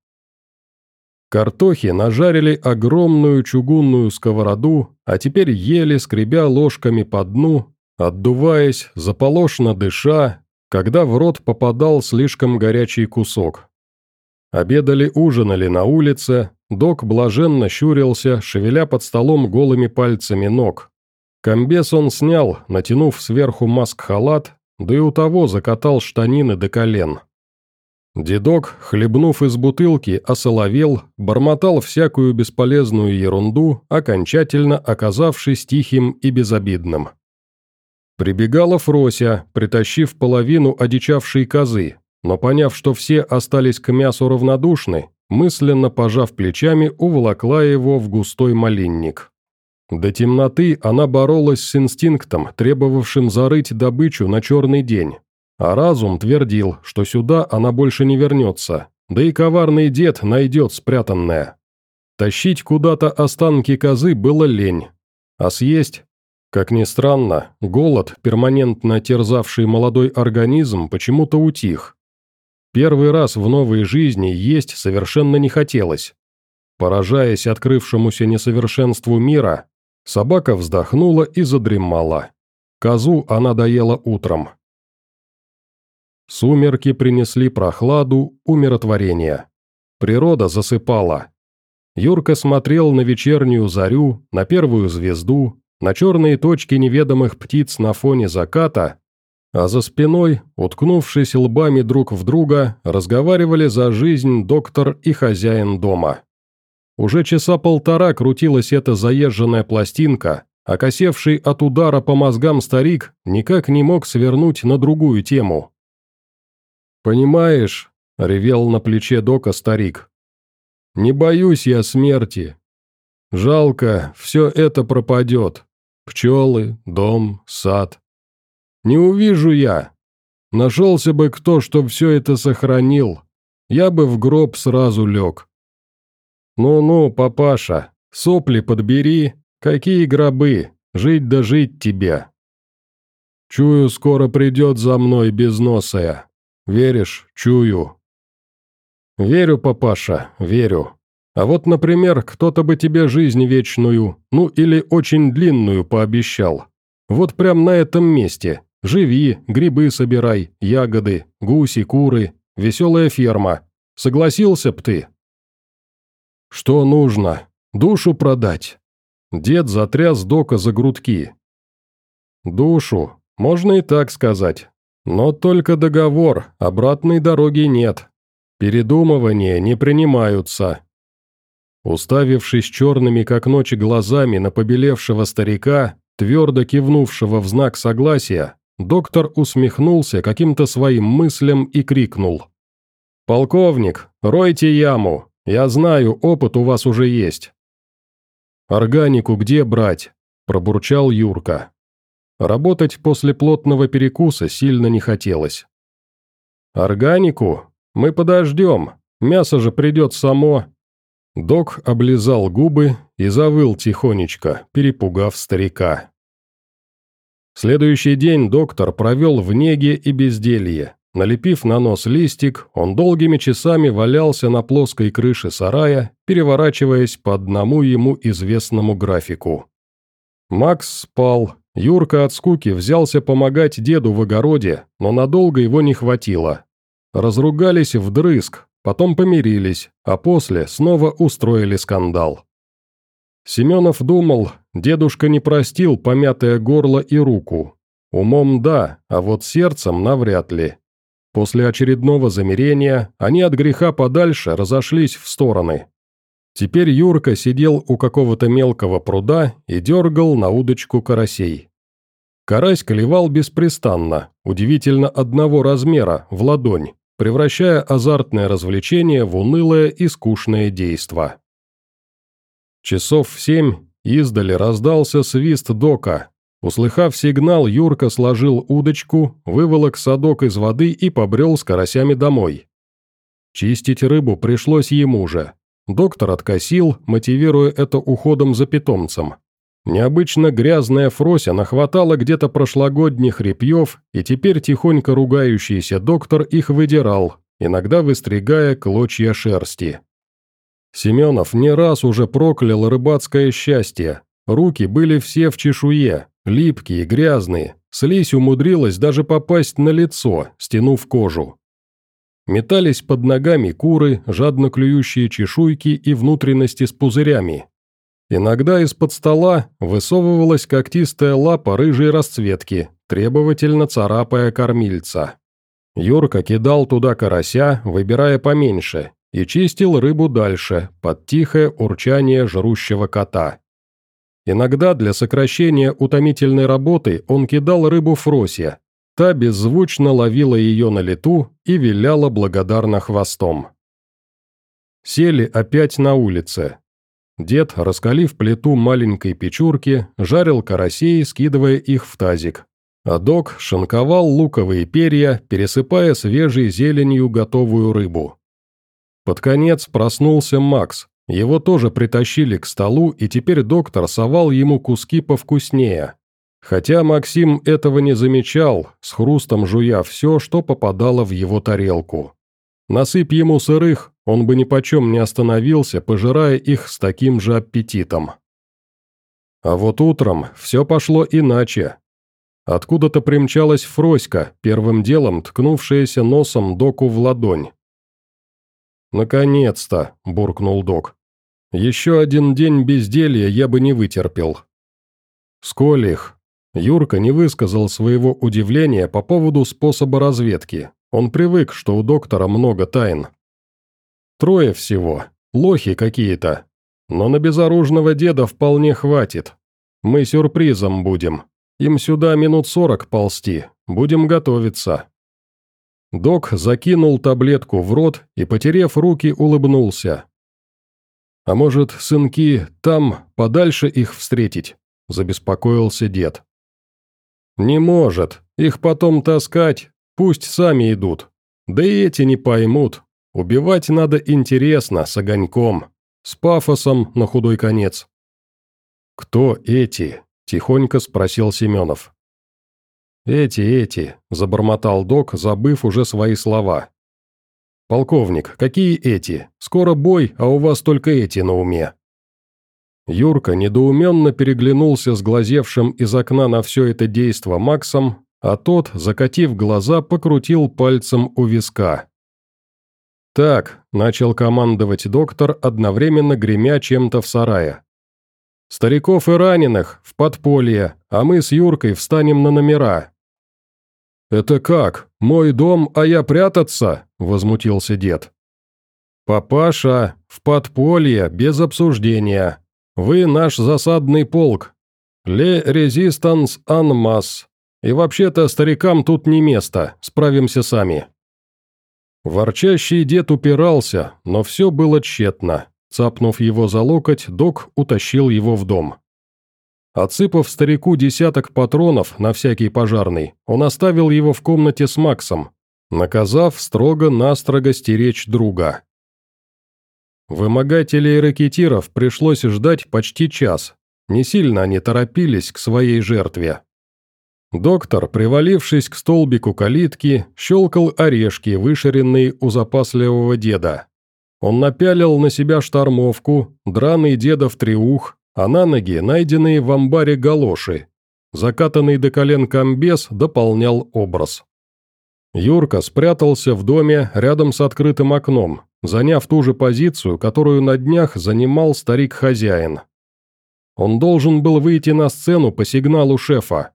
Картохи нажарили огромную чугунную сковороду, а теперь ели, скребя ложками по дну, отдуваясь, заполошно дыша, когда в рот попадал слишком горячий кусок. Обедали-ужинали на улице, док блаженно щурился, шевеля под столом голыми пальцами ног. Комбез он снял, натянув сверху маск-халат, да и у того закатал штанины до колен. Дедок, хлебнув из бутылки, осоловел, бормотал всякую бесполезную ерунду, окончательно оказавшись тихим и безобидным. Прибегала Фрося, притащив половину одичавшей козы, но поняв, что все остались к мясу равнодушны, мысленно пожав плечами, уволокла его в густой малинник. До темноты она боролась с инстинктом, требовавшим зарыть добычу на черный день, а разум твердил, что сюда она больше не вернется, да и коварный дед найдет спрятанное. Тащить куда-то останки козы было лень, а съесть... Как ни странно, голод, перманентно терзавший молодой организм, почему-то утих. Первый раз в новой жизни есть совершенно не хотелось. Поражаясь открывшемуся несовершенству мира, собака вздохнула и задремала. Козу она доела утром. Сумерки принесли прохладу, умиротворение. Природа засыпала. Юрка смотрел на вечернюю зарю, на первую звезду, на черные точки неведомых птиц на фоне заката, а за спиной, уткнувшись лбами друг в друга, разговаривали за жизнь доктор и хозяин дома. Уже часа полтора крутилась эта заезженная пластинка, а косевший от удара по мозгам старик никак не мог свернуть на другую тему. «Понимаешь», — ревел на плече дока старик, — «не боюсь я смерти. Жалко, все это пропадет. Пчелы, дом, сад. Не увижу я. Нашелся бы кто, чтоб все это сохранил. Я бы в гроб сразу лег. Ну-ну, папаша, сопли подбери. Какие гробы? Жить да жить тебе. Чую, скоро придет за мной безносая. Веришь? Чую. Верю, папаша, верю. А вот, например, кто-то бы тебе жизнь вечную, ну или очень длинную пообещал. Вот прям на этом месте. Живи, грибы собирай, ягоды, гуси, куры, веселая ферма. Согласился б ты? Что нужно? Душу продать? Дед затряс Дока за грудки. «Душу, можно и так сказать. Но только договор, обратной дороги нет. Передумывания не принимаются». Уставившись черными как ночи глазами на побелевшего старика, твердо кивнувшего в знак согласия, доктор усмехнулся каким-то своим мыслям и крикнул. «Полковник, ройте яму, я знаю, опыт у вас уже есть». «Органику где брать?» – пробурчал Юрка. Работать после плотного перекуса сильно не хотелось. «Органику? Мы подождем, мясо же придет само». Док облизал губы и завыл тихонечко, перепугав старика. Следующий день доктор провел в неге и безделье. Налепив на нос листик, он долгими часами валялся на плоской крыше сарая, переворачиваясь по одному ему известному графику. Макс спал. Юрка от скуки взялся помогать деду в огороде, но надолго его не хватило. Разругались вдрызг, потом помирились, а после снова устроили скандал. Семенов думал, дедушка не простил помятое горло и руку. Умом да, а вот сердцем навряд ли. После очередного замирения они от греха подальше разошлись в стороны. Теперь Юрка сидел у какого-то мелкого пруда и дергал на удочку карасей. Карась клевал беспрестанно, удивительно одного размера, в ладонь, превращая азартное развлечение в унылое и скучное действо. Часов в семь издали раздался свист дока. Услыхав сигнал, Юрка сложил удочку, выволок садок из воды и побрел с карасями домой. Чистить рыбу пришлось ему же. Доктор откосил, мотивируя это уходом за питомцем. Необычно грязная Фрося нахватала где-то прошлогодних репьев, и теперь тихонько ругающийся доктор их выдирал, иногда выстригая клочья шерсти. Семенов не раз уже проклял рыбацкое счастье. Руки были все в чешуе, липкие, грязные, слизь умудрилась даже попасть на лицо, стянув кожу. Метались под ногами куры, жадно клюющие чешуйки и внутренности с пузырями. Иногда из-под стола высовывалась когтистая лапа рыжей расцветки, требовательно царапая кормильца. Юрка кидал туда карася, выбирая поменьше, и чистил рыбу дальше, под тихое урчание жрущего кота. Иногда для сокращения утомительной работы он кидал рыбу Фросе. Та беззвучно ловила ее на лету и виляла благодарно хвостом. Сели опять на улице. Дед, раскалив плиту маленькой печурки, жарил карасей, скидывая их в тазик. А док шинковал луковые перья, пересыпая свежей зеленью готовую рыбу. Под конец проснулся Макс. Его тоже притащили к столу, и теперь доктор совал ему куски повкуснее. Хотя Максим этого не замечал, с хрустом жуя все, что попадало в его тарелку. Насыпь ему сырых, он бы нипочем не остановился, пожирая их с таким же аппетитом. А вот утром все пошло иначе. Откуда-то примчалась Фроська, первым делом ткнувшаяся носом доку в ладонь. «Наконец-то!» – буркнул док. «Еще один день безделья я бы не вытерпел». «Сколь их?» Юрка не высказал своего удивления по поводу способа разведки. Он привык, что у доктора много тайн. «Трое всего. Лохи какие-то. Но на безоружного деда вполне хватит. Мы сюрпризом будем. Им сюда минут сорок ползти. Будем готовиться». Док закинул таблетку в рот и, потерев руки, улыбнулся. «А может, сынки, там, подальше их встретить?» – забеспокоился дед. «Не может. Их потом таскать. Пусть сами идут. Да и эти не поймут. Убивать надо интересно, с огоньком. С пафосом на худой конец». «Кто эти?» – тихонько спросил Семенов. «Эти, эти», – забормотал док, забыв уже свои слова. «Полковник, какие эти? Скоро бой, а у вас только эти на уме». Юрка недоуменно переглянулся с глазевшим из окна на все это действо Максом, а тот, закатив глаза, покрутил пальцем у виска. «Так», – начал командовать доктор, одновременно гремя чем-то в сарае. Стариков и раненых в подполье, а мы с Юркой встанем на номера». «Это как? Мой дом, а я прятаться?» – возмутился дед. «Папаша, в подполье, без обсуждения. Вы наш засадный полк. Ле резистанс ан масс. И вообще-то старикам тут не место, справимся сами». Ворчащий дед упирался, но все было тщетно. Цапнув его за локоть, док утащил его в дом. Отсыпав старику десяток патронов на всякий пожарный, он оставил его в комнате с Максом, наказав строго-настрого стеречь друга. Вымогателей рэкетиров пришлось ждать почти час. Не сильно они торопились к своей жертве. Доктор, привалившись к столбику калитки, щелкал орешки, вышаренные у запасливого деда. Он напялил на себя штормовку, драный дедов треух, а на ноги найденные в амбаре галоши. Закатанный до колен комбез дополнял образ. Юрка спрятался в доме рядом с открытым окном, заняв ту же позицию, которую на днях занимал старик-хозяин. Он должен был выйти на сцену по сигналу шефа.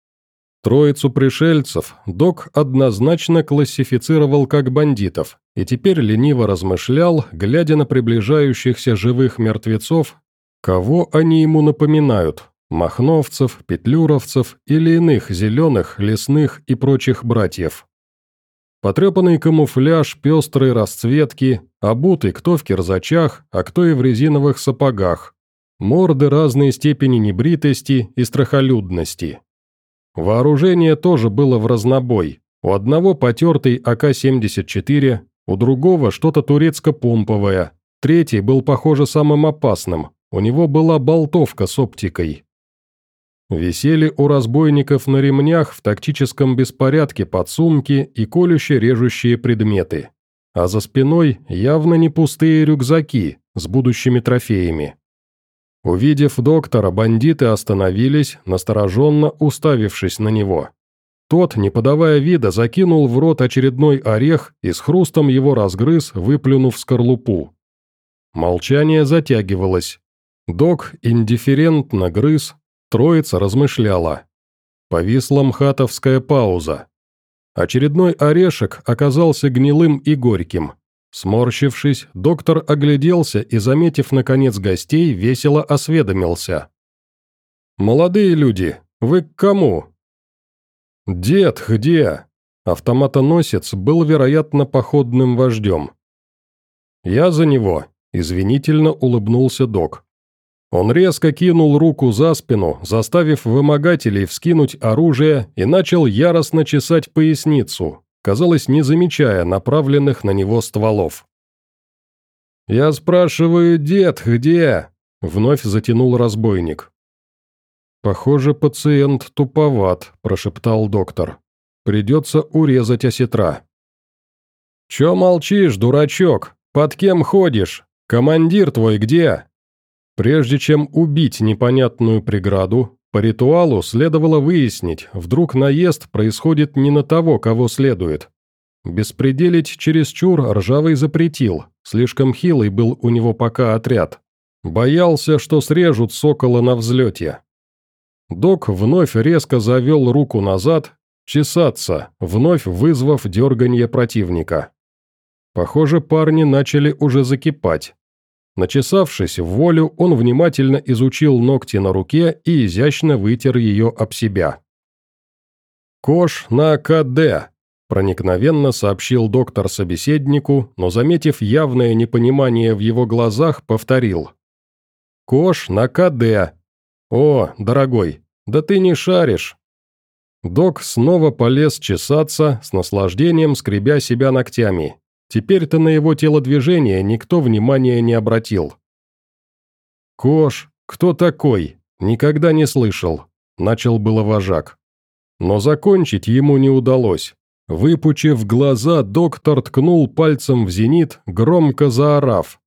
Троицу пришельцев док однозначно классифицировал как бандитов и теперь лениво размышлял, глядя на приближающихся живых мертвецов, кого они ему напоминают – махновцев, петлюровцев или иных зеленых, лесных и прочих братьев. Потрепанный камуфляж, пестрые расцветки, обутый кто в кирзачах, а кто и в резиновых сапогах, морды разной степени небритости и страхолюдности. Вооружение тоже было в разнобой. У одного потертый а ка семьдесят четыре, у другого что-то турецко-помповое, третий был, похоже, самым опасным, у него была болтовка с оптикой. Висели у разбойников на ремнях в тактическом беспорядке подсумки и колюще-режущие предметы, а за спиной явно не пустые рюкзаки с будущими трофеями. Увидев доктора, бандиты остановились, настороженно уставившись на него. Тот, не подавая вида, закинул в рот очередной орех и с хрустом его разгрыз, выплюнув скорлупу. Молчание затягивалось. Док индифферентно грыз, троица размышляла. Повисла мхатовская пауза. Очередной орешек оказался гнилым и горьким. Сморщившись, доктор огляделся и, заметив наконец гостей, весело осведомился. «Молодые люди, вы к кому?» «Дед где?» Автоматоносец был, вероятно, походным вождем. «Я за него», – извинительно улыбнулся док. Он резко кинул руку за спину, заставив вымогателей вскинуть оружие, и начал яростно чесать поясницу, казалось, не замечая направленных на него стволов. «Я спрашиваю, дед где?» – вновь затянул разбойник. «Похоже, пациент туповат», – прошептал доктор. «Придется урезать осетра». «Чё молчишь, дурачок? Под кем ходишь? Командир твой где?» Прежде чем убить непонятную преграду, по ритуалу следовало выяснить, вдруг наезд происходит не на того, кого следует. Беспределить чересчур Ржавый запретил, слишком хилый был у него пока отряд. Боялся, что срежут сокола на взлете. Док вновь резко завел руку назад, чесаться, вновь вызвав дерганье противника. Похоже, парни начали уже закипать. Начесавшись в волю, он внимательно изучил ногти на руке и изящно вытер ее об себя. «Кош на ка дэ», – проникновенно сообщил доктор собеседнику, но, заметив явное непонимание в его глазах, повторил. «Кош на ка дэ. О, дорогой, да ты не шаришь». Док снова полез чесаться, с наслаждением скребя себя ногтями. Теперь-то на его телодвижение никто внимания не обратил. «Кош, кто такой? Никогда не слышал», – начал было вожак. Но закончить ему не удалось. Выпучив глаза, доктор ткнул пальцем в зенит, громко заорав.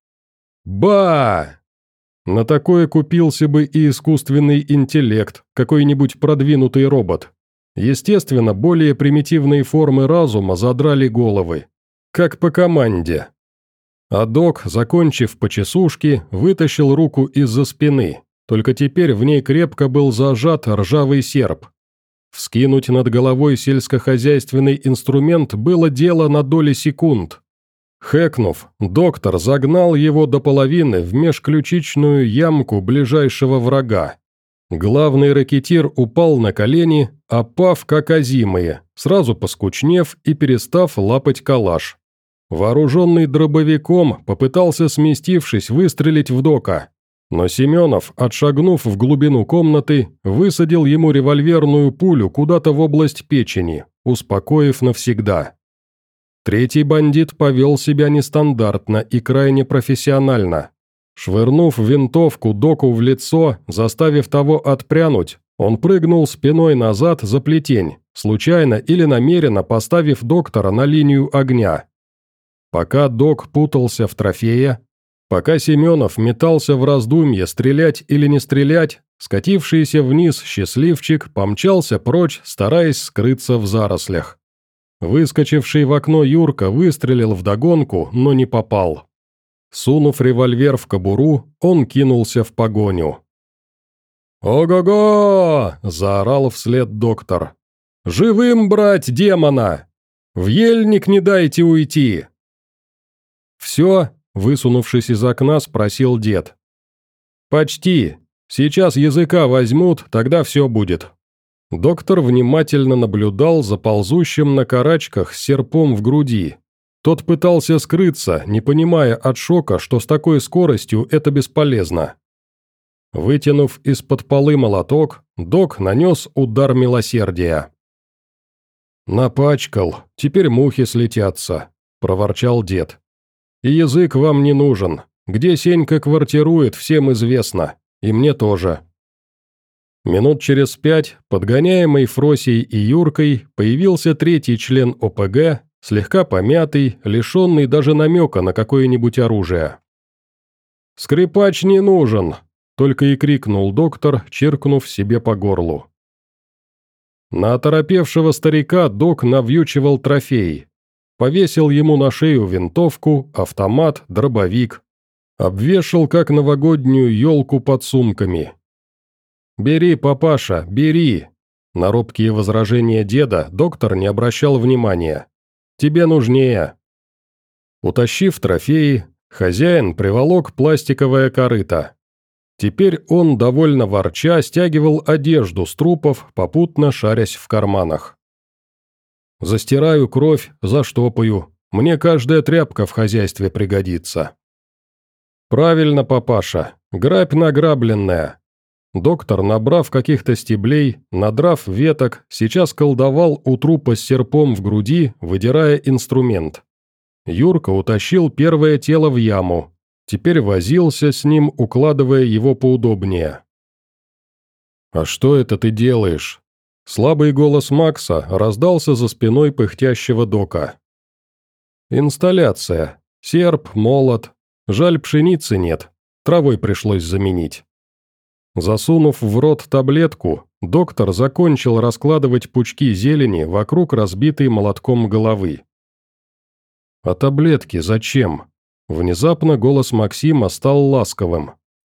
«Ба!» На такое купился бы и искусственный интеллект, какой-нибудь продвинутый робот. Естественно, более примитивные формы разума задрали головы. Как по команде. А док, закончив почесушки, вытащил руку из-за спины, только теперь в ней крепко был зажат ржавый серп. Вскинуть над головой сельскохозяйственный инструмент было дело на доли секунд. Хэкнув, доктор загнал его до половины в межключичную ямку ближайшего врага. Главный ракетир упал на колени, опав как озимые, сразу поскучнев и перестав лапать калаш. Вооруженный дробовиком попытался, сместившись, выстрелить в Дока. Но Семенов, отшагнув в глубину комнаты, высадил ему револьверную пулю куда-то в область печени, успокоив навсегда. Третий бандит повел себя нестандартно и крайне профессионально. Швырнув винтовку Доку в лицо, заставив того отпрянуть, он прыгнул спиной назад за плетень, случайно или намеренно поставив доктора на линию огня. Пока Док путался в трофее, пока Семенов метался в раздумье, стрелять или не стрелять, скатившийся вниз счастливчик помчался прочь, стараясь скрыться в зарослях. Выскочивший в окно Юрка выстрелил вдогонку, но не попал. Сунув револьвер в кобуру, он кинулся в погоню. «Ого-го!» – заорал вслед доктор. «Живым брать демона! В ельник не дайте уйти!» «Все?» – высунувшись из окна, спросил дед. «Почти. Сейчас языка возьмут, тогда все будет». Доктор внимательно наблюдал за ползущим на карачках с серпом в груди. Тот пытался скрыться, не понимая от шока, что с такой скоростью это бесполезно. Вытянув из-под полы молоток, Док нанес удар милосердия. «Напачкал, теперь мухи слетятся», – проворчал дед. «И язык вам не нужен. Где Сенька квартирует, всем известно. И мне тоже». Минут через пять, подгоняемый Фросей и Юркой, появился третий член О П Г, слегка помятый, лишенный даже намека на какое-нибудь оружие. «Скрипач не нужен!» – только и крикнул доктор, чиркнув себе по горлу. На оторопевшего старика Док навьючивал трофей. Повесил ему на шею винтовку, автомат, дробовик. Обвешал, как новогоднюю елку под сумками. «Бери, папаша, бери!» На робкие возражения деда доктор не обращал внимания. «Тебе нужнее!» Утащив трофеи, хозяин приволок пластиковое корыто. Теперь он, довольно ворча, стягивал одежду с трупов, попутно шарясь в карманах. «Застираю кровь, заштопаю. Мне каждая тряпка в хозяйстве пригодится». «Правильно, папаша, грабь награбленная». Доктор, набрав каких-то стеблей, надрав веток, сейчас колдовал у трупа с серпом в груди, выдирая инструмент. Юрка утащил первое тело в яму. Теперь возился с ним, укладывая его поудобнее. «А что это ты делаешь?» Слабый голос Макса раздался за спиной пыхтящего Дока. «Инсталляция. Серп, молот. Жаль, пшеницы нет. Травой пришлось заменить». Засунув в рот таблетку, доктор закончил раскладывать пучки зелени вокруг разбитой молотком головы. «А таблетки зачем?» Внезапно голос Максима стал ласковым.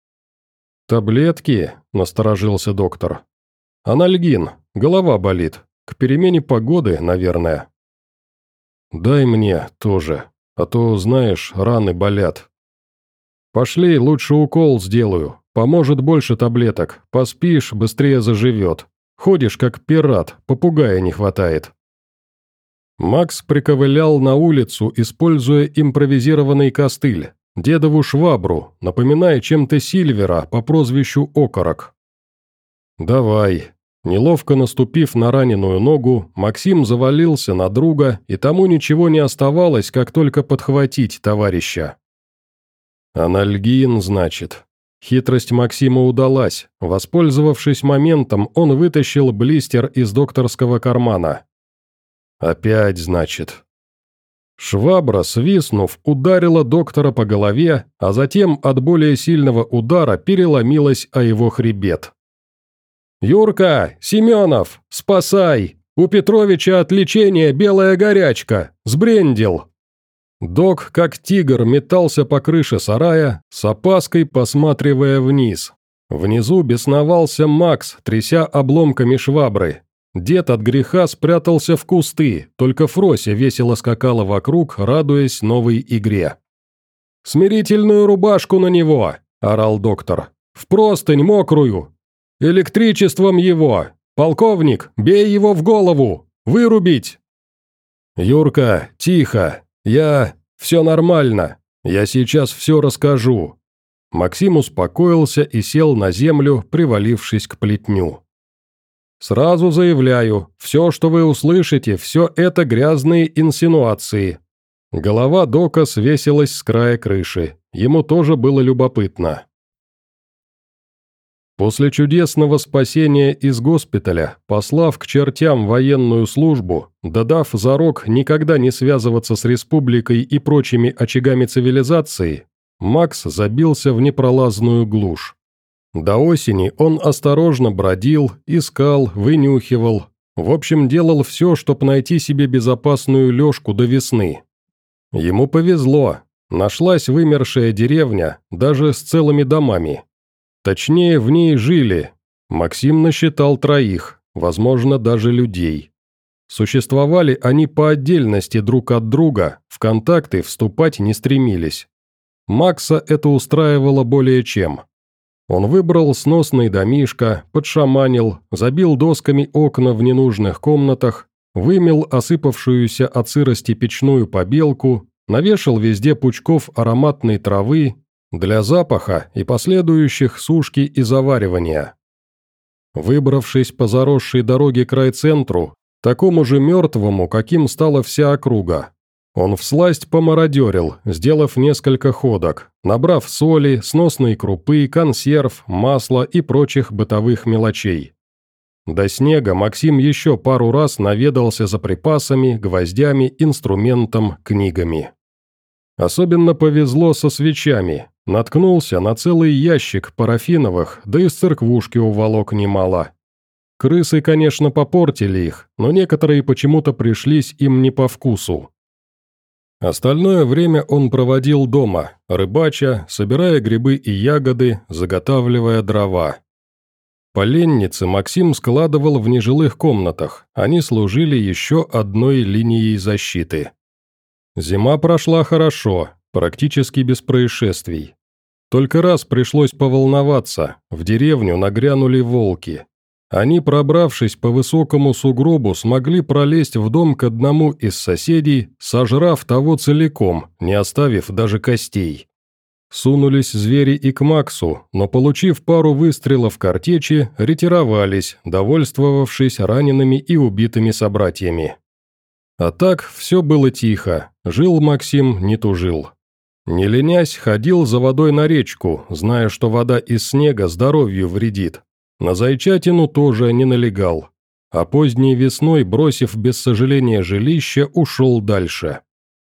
«Таблетки?» – насторожился доктор. «Анальгин, голова болит. К перемене погоды, наверное». «Дай мне тоже, а то, знаешь, раны болят». «Пошли, лучше укол сделаю. Поможет больше таблеток. Поспишь, быстрее заживет. Ходишь как пират, попугая не хватает». Макс приковылял на улицу, используя импровизированный костыль, дедову швабру, напоминая чем-то Сильвера по прозвищу Окорок. «Давай». Неловко наступив на раненую ногу, Максим завалился на друга, и тому ничего не оставалось, как только подхватить товарища. «Анальгин, значит». Хитрость Максима удалась. Воспользовавшись моментом, он вытащил блистер из докторского кармана. «Опять, значит». Швабра, свистнув, ударила доктора по голове, а затем от более сильного удара переломилась о его хребет. «Юрка! Семенов! Спасай! У Петровича от лечения белая горячка! Сбрендил!» Док, как тигр, метался по крыше сарая, с опаской посматривая вниз. Внизу бесновался Макс, тряся обломками швабры. Дед от греха спрятался в кусты, только Фрося весело скакала вокруг, радуясь новой игре. «Смирительную рубашку на него!» – орал доктор. «В простынь мокрую! Электричеством его! Полковник, бей его в голову! Вырубить!» «Юрка, тихо! Я... все нормально! Я сейчас все расскажу!» Максим успокоился и сел на землю, привалившись к плетню. «Сразу заявляю, все, что вы услышите, все это грязные инсинуации». Голова Дока свесилась с края крыши. Ему тоже было любопытно. После чудесного спасения из госпиталя, послав к чертям военную службу, додав зарок никогда не связываться с республикой и прочими очагами цивилизации, Макс забился в непролазную глушь. До осени он осторожно бродил, искал, вынюхивал, в общем, делал все, чтобы найти себе безопасную лёжку до весны. Ему повезло, нашлась вымершая деревня, даже с целыми домами. Точнее, в ней жили. Максим насчитал троих, возможно, даже людей. Существовали они по отдельности друг от друга, в контакты вступать не стремились. Макса это устраивало более чем. Он выбрал сносный домишко, подшаманил, забил досками окна в ненужных комнатах, вымел осыпавшуюся от сырости печную побелку, навешал везде пучков ароматной травы, для запаха и последующих сушки и заваривания. Выбравшись по заросшей дороге к райцентру, такому же мертвому, каким стала вся округа, он всласть помародерил, сделав несколько ходок, набрав соли, сносной крупы, консерв, масла и прочих бытовых мелочей. До снега Максим еще пару раз наведался за припасами, гвоздями, инструментом, книгами. Особенно повезло со свечами. Наткнулся на целый ящик парафиновых, да из церквушки уволок немало. Крысы, конечно, попортили их, но некоторые почему-то пришлись им не по вкусу. Остальное время он проводил дома, рыбача, собирая грибы и ягоды, заготавливая дрова. Поленницы Максим складывал в нежилых комнатах, они служили еще одной линией защиты. Зима прошла хорошо, практически без происшествий. Только раз пришлось поволноваться, в деревню нагрянули волки. Они, пробравшись по высокому сугробу, смогли пролезть в дом к одному из соседей, сожрав того целиком, не оставив даже костей. Сунулись звери и к Максу, но, получив пару выстрелов картечи, ретировались, довольствовавшись ранеными и убитыми собратьями. А так все было тихо, жил Максим, не тужил. Не ленясь, ходил за водой на речку, зная, что вода из снега здоровью вредит. На зайчатину тоже не налегал. А поздней весной, бросив без сожаления жилище, ушел дальше.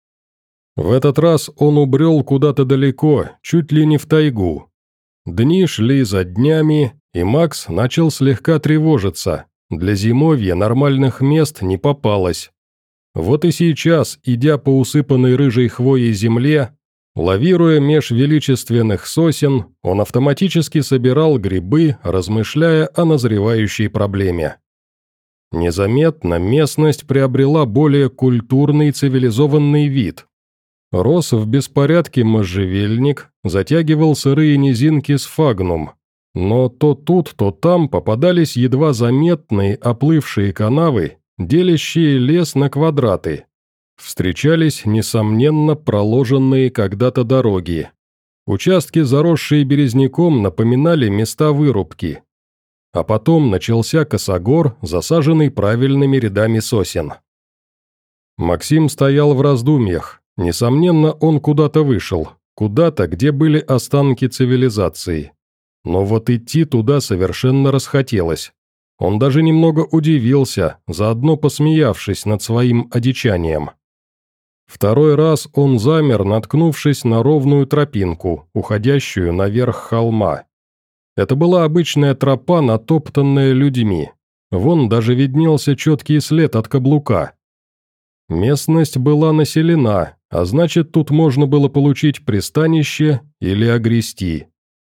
В этот раз он убрел куда-то далеко, чуть ли не в тайгу. Дни шли за днями, и Макс начал слегка тревожиться. Для зимовья нормальных мест не попалось. Вот и сейчас, идя по усыпанной рыжей хвоей земле, лавируя меж величественных сосен, он автоматически собирал грибы, размышляя о назревающей проблеме. Незаметно местность приобрела более культурный цивилизованный вид. Рос в беспорядке можжевельник, затягивал сырые низинки сфагнум, но то тут, то там попадались едва заметные оплывшие канавы, делящие лес на квадраты. Встречались, несомненно, проложенные когда-то дороги. Участки, заросшие березняком, напоминали места вырубки. А потом начался косогор, засаженный правильными рядами сосен. Максим стоял в раздумьях. Несомненно, он куда-то вышел, куда-то, где были останки цивилизации. Но вот идти туда совершенно расхотелось. Он даже немного удивился, заодно посмеявшись над своим одичанием. Второй раз он замер, наткнувшись на ровную тропинку, уходящую наверх холма. Это была обычная тропа, натоптанная людьми. Вон даже виднелся четкий след от каблука. Местность была населена, а значит, тут можно было получить пристанище или огрести.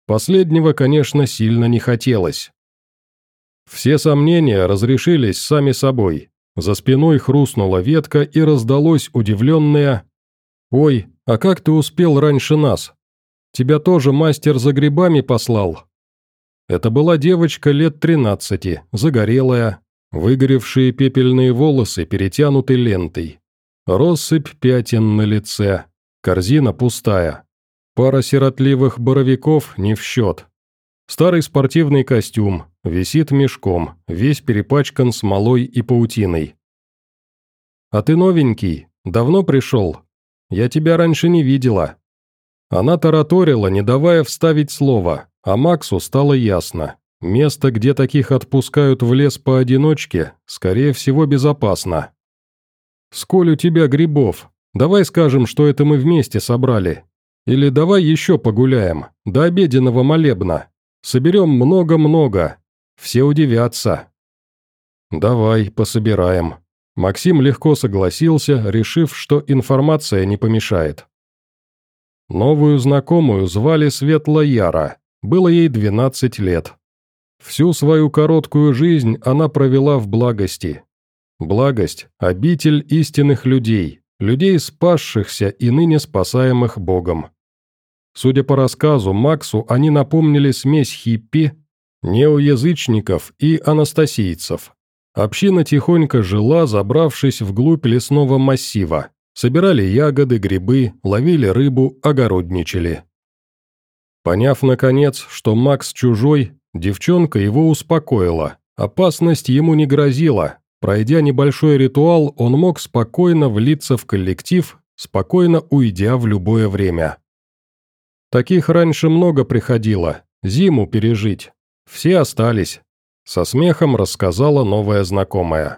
Последнего, конечно, сильно не хотелось. Все сомнения разрешились сами собой. За спиной хрустнула ветка и раздалось удивленное: «Ой, а как ты успел раньше нас? Тебя тоже мастер за грибами послал?» Это была девочка лет тринадцати, загорелая, выгоревшие пепельные волосы перетянуты лентой. Россыпь пятен на лице, корзина пустая. Пара сиротливых боровиков не в счет. Старый спортивный костюм, висит мешком, весь перепачкан смолой и паутиной. «А ты новенький, давно пришел? Я тебя раньше не видела». Она тараторила, не давая вставить слово, а Максу стало ясно. Место, где таких отпускают в лес поодиночке, скорее всего, безопасно. «Сколь у тебя грибов? Давай скажем, что это мы вместе собрали. Или давай еще погуляем, до обеденного молебна. Соберем много-много. Все удивятся». «Давай, пособираем». Максим легко согласился, решив, что информация не помешает. Новую знакомую звали Светла Яра, было ей двенадцать лет. Всю свою короткую жизнь она провела в благости. Благость – обитель истинных людей, людей, спасшихся и ныне спасаемых Богом. Судя по рассказу Максу, они напомнили смесь хиппи, неоязычников и анастасийцев. Община тихонько жила, забравшись вглубь лесного массива. Собирали ягоды, грибы, ловили рыбу, огородничали. Поняв, наконец, что Макс чужой, девчонка его успокоила. Опасность ему не грозила. Пройдя небольшой ритуал, он мог спокойно влиться в коллектив, спокойно уйдя в любое время. Таких раньше много приходило, зиму пережить. Все остались. Со смехом рассказала новая знакомая.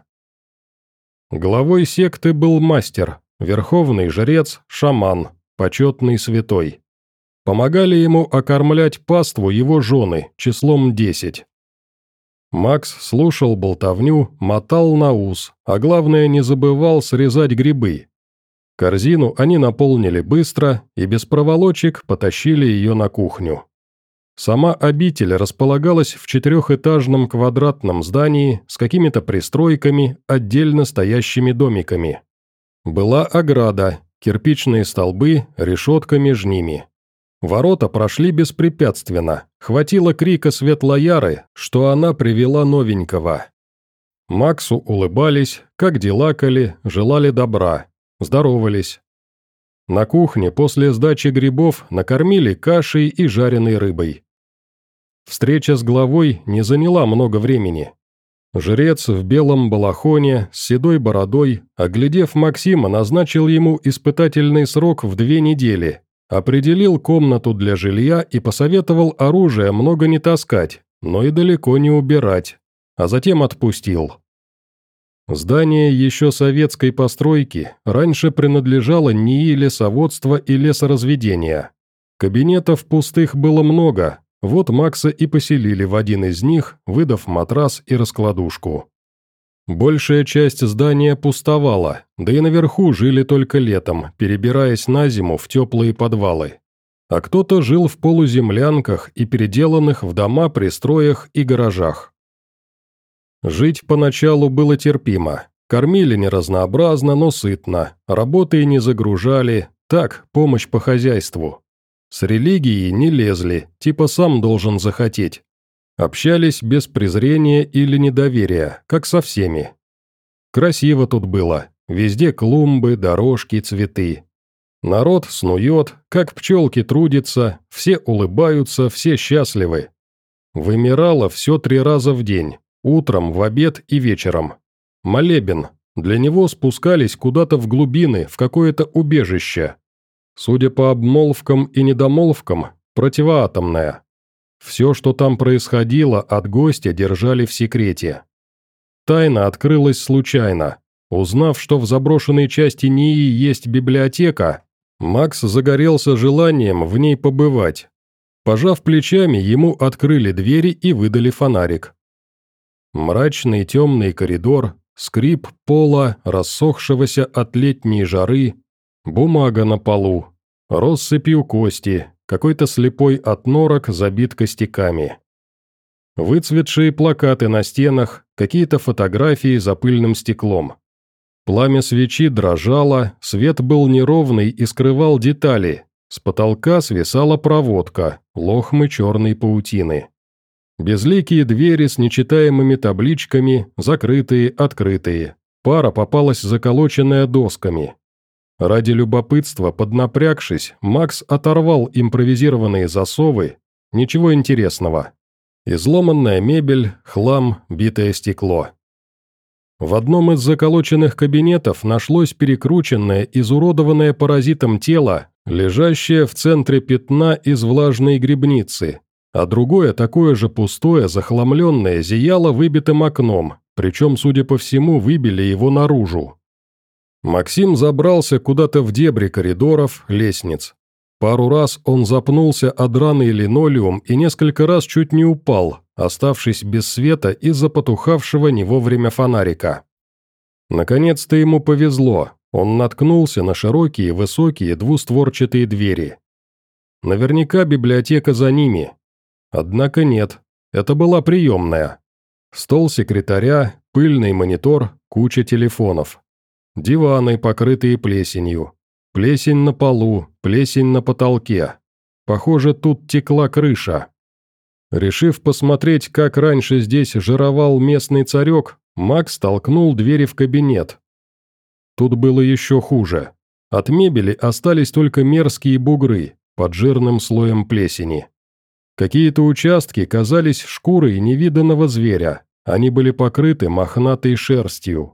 Главой секты был мастер, верховный жрец, шаман, почетный святой. Помогали ему окормлять паству его жены, числом десять. Макс слушал болтовню, мотал на ус, а главное, не забывал срезать грибы. Корзину они наполнили быстро и без проволочек потащили ее на кухню. Сама обитель располагалась в четырехэтажном квадратном здании с какими-то пристройками, отдельно стоящими домиками. Была ограда, кирпичные столбы, решетка между ними. Ворота прошли беспрепятственно, хватило крика Светлояры, что она привела новенького. Максу улыбались, как делакали, желали добра, здоровались. На кухне после сдачи грибов накормили кашей и жареной рыбой. Встреча с главой не заняла много времени. Жрец в белом балахоне, с седой бородой, оглядев Максима, назначил ему испытательный срок в две недели, определил комнату для жилья и посоветовал оружие много не таскать, но и далеко не убирать, а затем отпустил. Здание еще советской постройки раньше принадлежало НИИ лесоводства и лесоразведения. Кабинетов пустых было много. Вот Макса и поселили в один из них, выдав матрас и раскладушку. Большая часть здания пустовала, да и наверху жили только летом, перебираясь на зиму в теплые подвалы. А кто-то жил в полуземлянках и переделанных в дома пристроях и гаражах. Жить поначалу было терпимо. Кормили не разнообразно, но сытно, работы не загружали, так, помощь по хозяйству. С религией не лезли, типа сам должен захотеть. Общались без презрения или недоверия, как со всеми. Красиво тут было, везде клумбы, дорожки, цветы. Народ снует, как пчелки трудится, все улыбаются, все счастливы. Вымирало все три раза в день, утром, в обед и вечером. Молебен, для него спускались куда-то в глубины, в какое-то убежище. Судя по обмолвкам и недомолвкам, противоатомная. Все, что там происходило, от гостя держали в секрете. Тайна открылась случайно. Узнав, что в заброшенной части НИИ есть библиотека, Макс загорелся желанием в ней побывать. Пожав плечами, ему открыли двери и выдали фонарик. Мрачный темный коридор, скрип пола, рассохшегося от летней жары, бумага на полу, россыпью кости, какой-то слепой отнорок забит костяками. Выцветшие плакаты на стенах, какие-то фотографии за пыльным стеклом. Пламя свечи дрожало, свет был неровный и скрывал детали. С потолка свисала проводка, лохмы черной паутины. Безликие двери с нечитаемыми табличками, закрытые, открытые. Пара попалась заколоченная досками. Ради любопытства, поднапрягшись, Макс оторвал импровизированные засовы. Ничего интересного. Изломанная мебель, хлам, битое стекло. В одном из заколоченных кабинетов нашлось перекрученное, изуродованное паразитом тело, лежащее в центре пятна из влажной грибницы, а другое, такое же пустое, захламленное, зияло выбитым окном, причем, судя по всему, выбили его наружу. Максим забрался куда-то в дебри коридоров, лестниц. Пару раз он запнулся о драный линолеум и несколько раз чуть не упал, оставшись без света из-за потухавшего не вовремя фонарика. Наконец-то ему повезло, он наткнулся на широкие, высокие, двустворчатые двери. Наверняка библиотека за ними. Однако нет, это была приемная. Стол секретаря, пыльный монитор, куча телефонов. Диваны, покрытые плесенью. Плесень на полу, плесень на потолке. Похоже, тут текла крыша. Решив посмотреть, как раньше здесь жировал местный царек, Макс толкнул двери в кабинет. Тут было еще хуже. От мебели остались только мерзкие бугры под жирным слоем плесени. Какие-то участки казались шкурой невиданного зверя, они были покрыты мохнатой шерстью.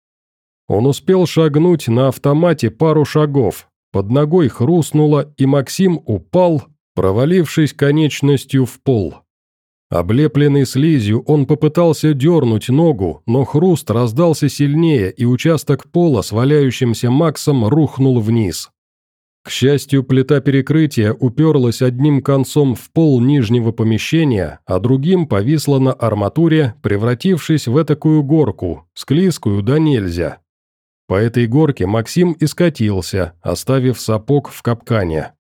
Он успел шагнуть на автомате пару шагов, под ногой хрустнуло, и Максим упал, провалившись конечностью в пол. Облепленный слизью, он попытался дернуть ногу, но хруст раздался сильнее, и участок пола с валяющимся Максом рухнул вниз. К счастью, плита перекрытия уперлась одним концом в пол нижнего помещения, а другим повисла на арматуре, превратившись в этакую горку, склизкую да нельзя. По этой горке Максим и скатился, оставив сапог в капкане.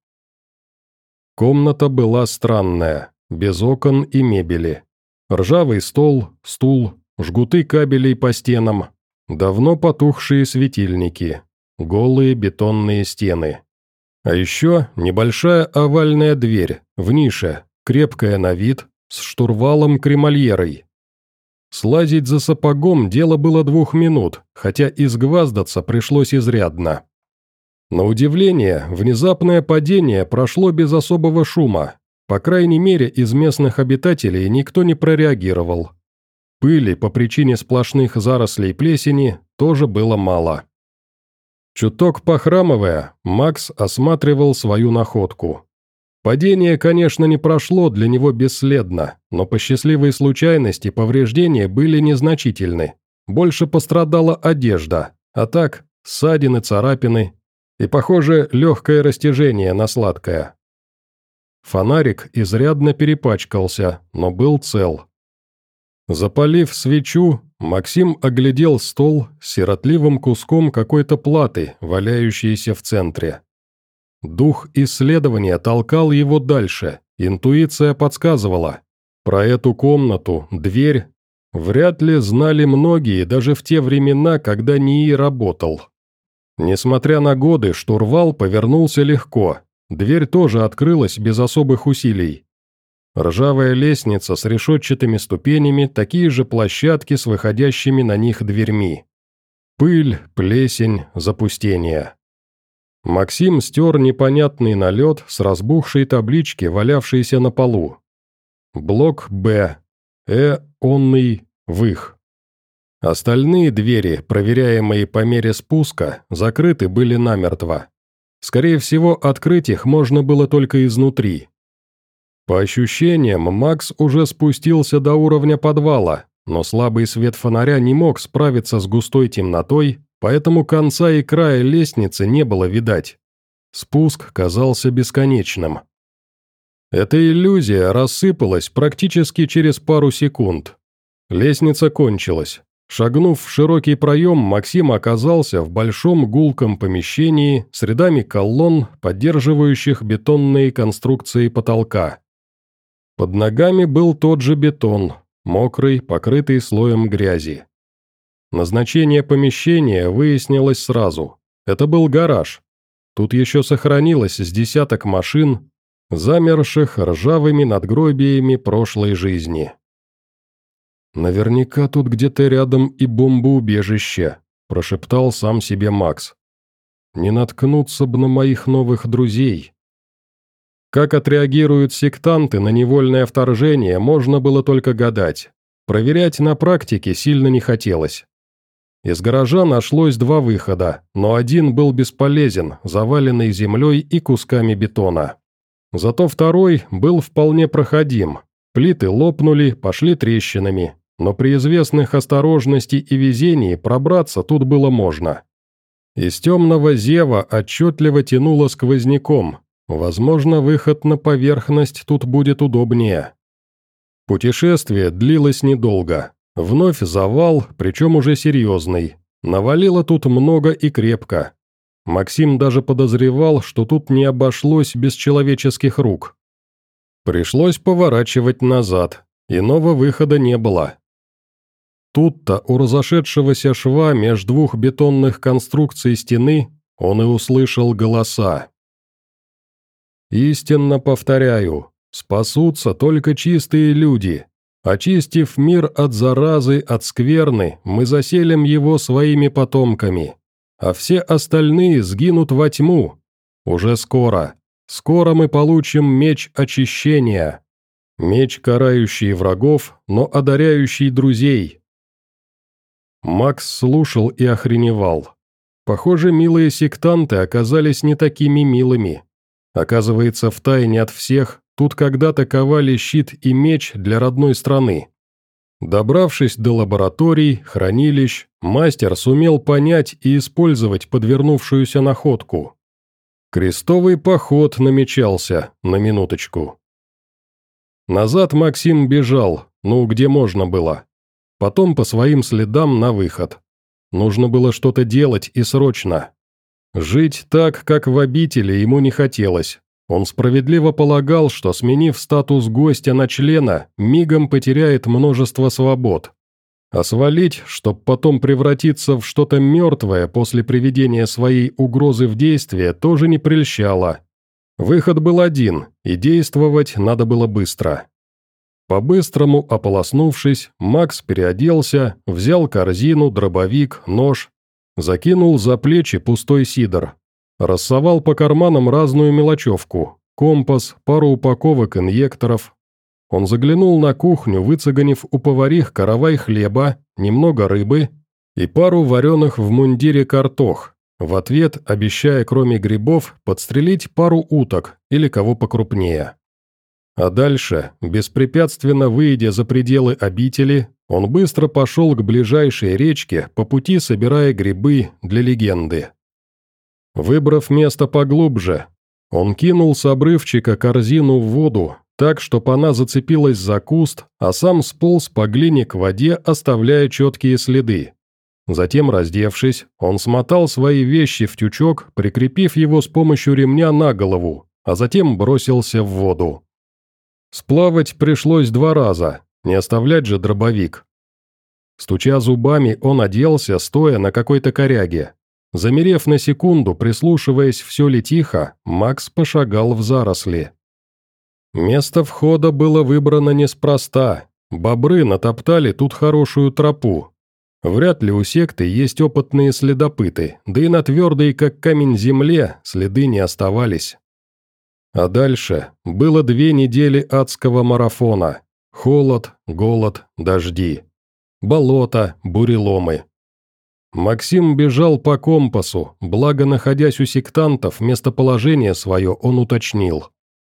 Комната была странная, без окон и мебели. Ржавый стол, стул, жгуты кабелей по стенам, давно потухшие светильники, голые бетонные стены. А еще небольшая овальная дверь, в нише, крепкая на вид, с штурвалом-кремольерой. Слазить за сапогом дело было двух минут, хотя изгваздаться пришлось изрядно. На удивление, внезапное падение прошло без особого шума. По крайней мере, из местных обитателей никто не прореагировал. Пыли по причине сплошных зарослей плесени тоже было мало. Чуток похрамывая, Макс осматривал свою находку. Падение, конечно, не прошло для него бесследно, но по счастливой случайности повреждения были незначительны. Больше пострадала одежда, а так ссадины, царапины и, похоже, легкое растяжение на сладкое. Фонарик изрядно перепачкался, но был цел. Запалив свечу, Максим оглядел стол с сиротливым куском какой-то платы, валяющейся в центре. Дух исследования толкал его дальше, интуиция подсказывала. Про эту комнату, дверь, вряд ли знали многие даже в те времена, когда НИИ работал. Несмотря на годы, штурвал повернулся легко, дверь тоже открылась без особых усилий. Ржавая лестница с решетчатыми ступенями, такие же площадки с выходящими на них дверьми. Пыль, плесень, запустение. Максим стер непонятный налет с разбухшей таблички, валявшейся на полу. Блок Б. Э. Онный. Вых. Остальные двери, проверяемые по мере спуска, закрыты были намертво. Скорее всего, открыть их можно было только изнутри. По ощущениям, Макс уже спустился до уровня подвала, но слабый свет фонаря не мог справиться с густой темнотой, поэтому конца и края лестницы не было видать. Спуск казался бесконечным. Эта иллюзия рассыпалась практически через пару секунд. Лестница кончилась. Шагнув в широкий проем, Максим оказался в большом гулком помещении с рядами колонн, поддерживающих бетонные конструкции потолка. Под ногами был тот же бетон, мокрый, покрытый слоем грязи. Назначение помещения выяснилось сразу. Это был гараж. Тут еще сохранилось с десяток машин, замерших ржавыми надгробиями прошлой жизни. «Наверняка тут где-то рядом и бомбоубежище», – прошептал сам себе Макс. «Не наткнуться б на моих новых друзей». Как отреагируют сектанты на невольное вторжение, можно было только гадать. Проверять на практике сильно не хотелось. Из гаража нашлось два выхода, но один был бесполезен, заваленный землей и кусками бетона. Зато второй был вполне проходим. Плиты лопнули, пошли трещинами, но при известных осторожности и везении пробраться тут было можно. Из темного зева отчетливо тянуло сквозняком. Возможно, выход на поверхность тут будет удобнее. Путешествие длилось недолго. Вновь завал, причем уже серьезный. Навалило тут много и крепко. Максим даже подозревал, что тут не обошлось без человеческих рук. Пришлось поворачивать назад, иного выхода не было. Тут-то у разошедшегося шва меж двух бетонных конструкций стены он и услышал голоса. «Истинно повторяю, спасутся только чистые люди. Очистив мир от заразы, от скверны, мы заселим его своими потомками, а все остальные сгинут во тьму. Уже скоро, скоро мы получим меч очищения, меч, карающий врагов, но одаряющий друзей». Макс слушал и охреневал. Похоже, милые сектанты оказались не такими милыми. Оказывается, втайне от всех тут когда-то ковали щит и меч для родной страны. Добравшись до лабораторий, хранилищ, мастер сумел понять и использовать подвернувшуюся находку. Крестовый поход намечался, на минуточку. Назад Максим бежал, ну, где можно было. Потом по своим следам на выход. Нужно было что-то делать и срочно. Жить так, как в обители, ему не хотелось. Он справедливо полагал, что, сменив статус гостя на члена, мигом потеряет множество свобод. А свалить, чтоб потом превратиться в что-то мертвое после приведения своей угрозы в действие, тоже не прельщало. Выход был один, и действовать надо было быстро. По-быстрому ополоснувшись, Макс переоделся, взял корзину, дробовик, нож, закинул за плечи пустой сидр, рассовал по карманам разную мелочевку, компас, пару упаковок инъекторов. Он заглянул на кухню, выцеганив у поварих каравай хлеба, немного рыбы и пару вареных в мундире картох, в ответ обещая, кроме грибов, подстрелить пару уток или кого покрупнее. А дальше, беспрепятственно выйдя за пределы обители, он быстро пошел к ближайшей речке, по пути собирая грибы для легенды. Выбрав место поглубже, он кинул с обрывчика корзину в воду, так, чтоб она зацепилась за куст, а сам сполз по глине к воде, оставляя четкие следы. Затем, раздевшись, он смотал свои вещи в тючок, прикрепив его с помощью ремня на голову, а затем бросился в воду. Сплавать пришлось два раза, не оставлять же дробовик. Стуча зубами, он оделся, стоя на какой-то коряге. Замерев на секунду, прислушиваясь, все ли тихо, Макс пошагал в заросли. Место входа было выбрано неспроста. Бобры натоптали тут хорошую тропу. Вряд ли у секты есть опытные следопыты, да и на твердой, как камень, земле следы не оставались. А дальше было две недели адского марафона. Холод, голод, дожди. Болото, буреломы. Максим бежал по компасу, благо, находясь у сектантов, местоположение свое он уточнил.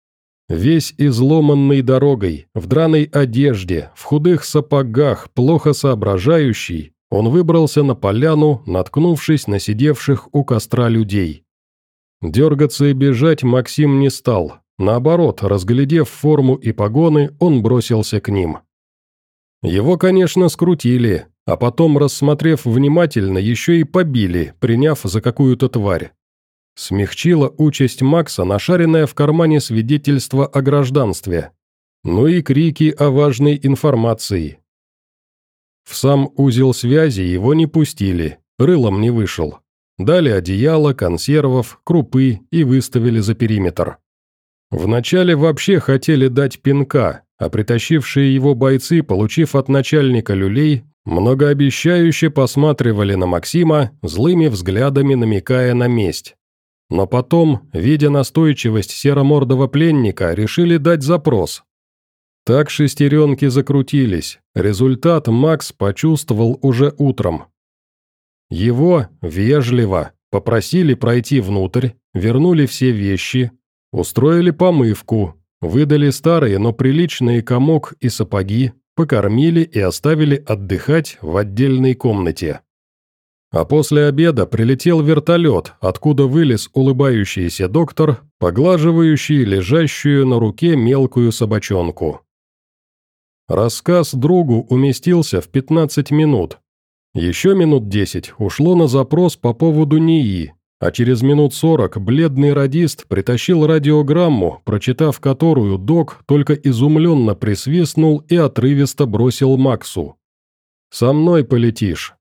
Весь изломанный дорогой, в драной одежде, в худых сапогах, плохо соображающий, он выбрался на поляну, наткнувшись на сидевших у костра людей. Дергаться и бежать Максим не стал. Наоборот, разглядев форму и погоны, он бросился к ним. Его, конечно, скрутили, а потом, рассмотрев внимательно, еще и побили, приняв за какую-то тварь. Смягчила участь Макса нашаренное в кармане свидетельство о гражданстве. Ну и крики о важной информации. В сам узел связи его не пустили, рылом не вышел. Дали одеяло, консервов, крупы и выставили за периметр. Вначале вообще хотели дать пинка, а притащившие его бойцы, получив от начальника люлей, многообещающе посматривали на Максима, злыми взглядами намекая на месть. Но потом, видя настойчивость серомордого пленника, решили дать запрос. Так шестеренки закрутились, результат Макс почувствовал уже утром. Его, вежливо, попросили пройти внутрь, вернули все вещи, устроили помывку, выдали старые, но приличные комок и сапоги, покормили и оставили отдыхать в отдельной комнате. А после обеда прилетел вертолет, откуда вылез улыбающийся доктор, поглаживающий лежащую на руке мелкую собачонку. Рассказ другу уместился в пятнадцать минут. Еще минут десять ушло на запрос по поводу НИИ, а через минут сорок бледный радист притащил радиограмму, прочитав которую док только изумленно присвистнул и отрывисто бросил Максу. «Со мной полетишь».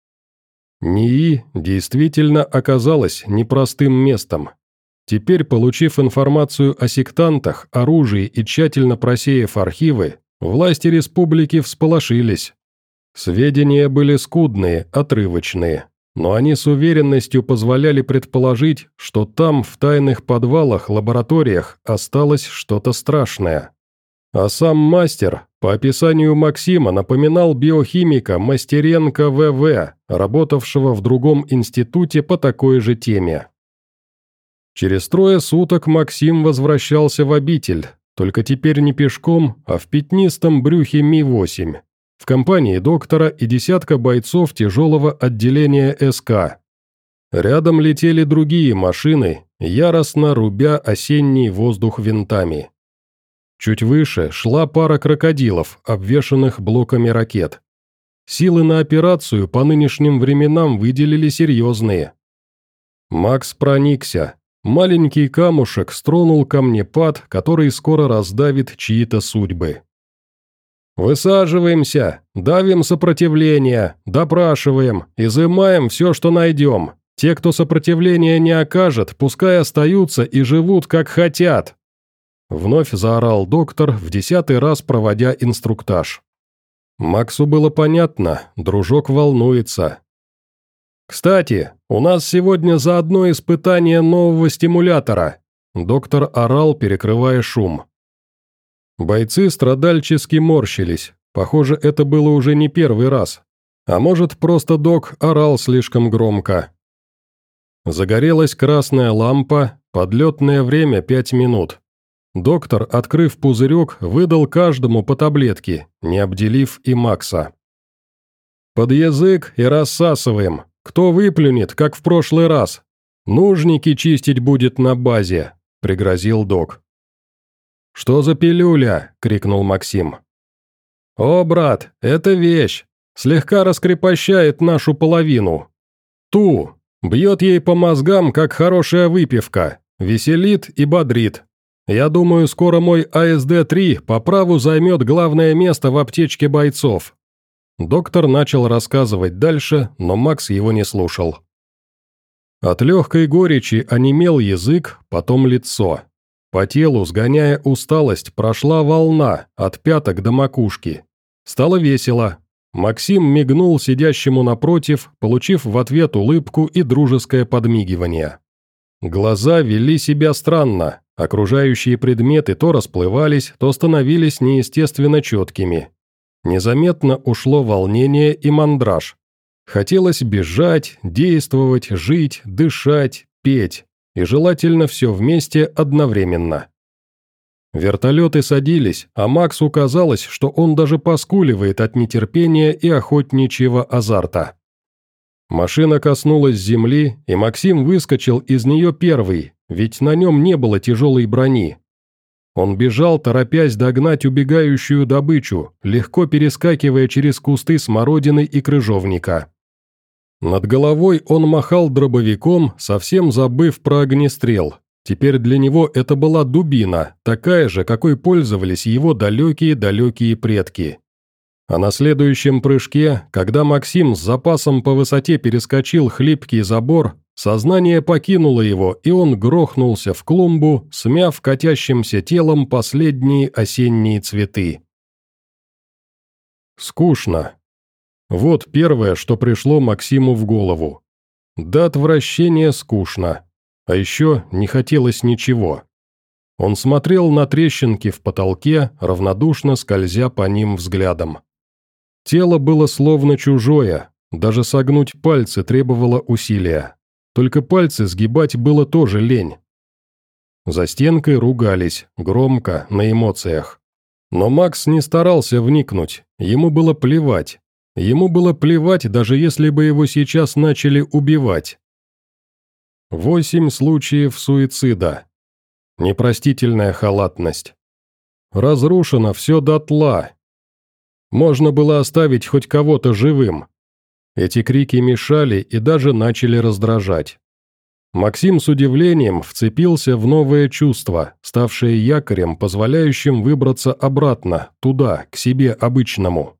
НИИ действительно оказалось непростым местом. Теперь, получив информацию о сектантах, оружии и тщательно просеяв архивы, власти республики всполошились. Сведения были скудные, отрывочные, но они с уверенностью позволяли предположить, что там, в тайных подвалах, лабораториях, осталось что-то страшное. А сам мастер, по описанию Максима, напоминал биохимика Мастеренко вэ вэ, работавшего в другом институте по такой же теме. Через трое суток Максим возвращался в обитель, только теперь не пешком, а в пятнистом брюхе Ми восемь, в компании доктора и десятка бойцов тяжелого отделения эс ка. Рядом летели другие машины, яростно рубя осенний воздух винтами. Чуть выше шла пара крокодилов, обвешанных блоками ракет. Силы на операцию по нынешним временам выделили серьезные. Макс проникся. Маленький камушек стронул камнепад, который скоро раздавит чьи-то судьбы. «Высаживаемся, давим сопротивление, допрашиваем, изымаем все, что найдем. Те, кто сопротивления не окажет, пускай остаются и живут, как хотят». Вновь заорал доктор, в десятый раз проводя инструктаж. Максу было понятно, дружок волнуется. «Кстати, у нас сегодня заодно испытание нового стимулятора», доктор орал, перекрывая шум. Бойцы страдальчески морщились, похоже, это было уже не первый раз. А может, просто док орал слишком громко. Загорелась красная лампа, подлетное время пять минут. Доктор, открыв пузырек, выдал каждому по таблетке, не обделив и Макса. «Под язык и рассасываем. Кто выплюнет, как в прошлый раз? Нужники чистить будет на базе», — пригрозил док. «Что за пилюля?» — крикнул Максим. «О, брат, это вещь. Слегка раскрепощает нашу половину. Ту. Бьет ей по мозгам, как хорошая выпивка. Веселит и бодрит. Я думаю, скоро мой а эс дэ три по праву займет главное место в аптечке бойцов». Доктор начал рассказывать дальше, но Макс его не слушал. От легкой горечи онемел язык, потом лицо. По телу, сгоняя усталость, прошла волна от пяток до макушки. Стало весело. Максим мигнул сидящему напротив, получив в ответ улыбку и дружеское подмигивание. Глаза вели себя странно, окружающие предметы то расплывались, то становились неестественно четкими. Незаметно ушло волнение и мандраж. Хотелось бежать, действовать, жить, дышать, петь, и желательно все вместе одновременно. Вертолеты садились, а Максу казалось, что он даже поскуливает от нетерпения и охотничьего азарта. Машина коснулась земли, и Максим выскочил из нее первый, ведь на нем не было тяжелой брони. Он бежал, торопясь догнать убегающую добычу, легко перескакивая через кусты смородины и крыжовника. Над головой он махал дробовиком, совсем забыв про огнестрел. Теперь для него это была дубина, такая же, какой пользовались его далекие-далекие предки. А на следующем прыжке, когда Максим с запасом по высоте перескочил хлипкий забор, сознание покинуло его, и он грохнулся в клумбу, смяв катящимся телом последние осенние цветы. Скучно. Вот первое, что пришло Максиму в голову. До отвращения скучно. А еще не хотелось ничего. Он смотрел на трещинки в потолке, равнодушно скользя по ним взглядом. Тело было словно чужое, даже согнуть пальцы требовало усилия. Только пальцы сгибать было тоже лень. За стенкой ругались, громко, на эмоциях. Но Макс не старался вникнуть, ему было плевать. Ему было плевать, даже если бы его сейчас начали убивать. Восемь случаев суицида. Непростительная халатность. Разрушено все дотла. Можно было оставить хоть кого-то живым. Эти крики мешали и даже начали раздражать. Максим с удивлением вцепился в новое чувство, ставшее якорем, позволяющим выбраться обратно, туда, к себе обычному.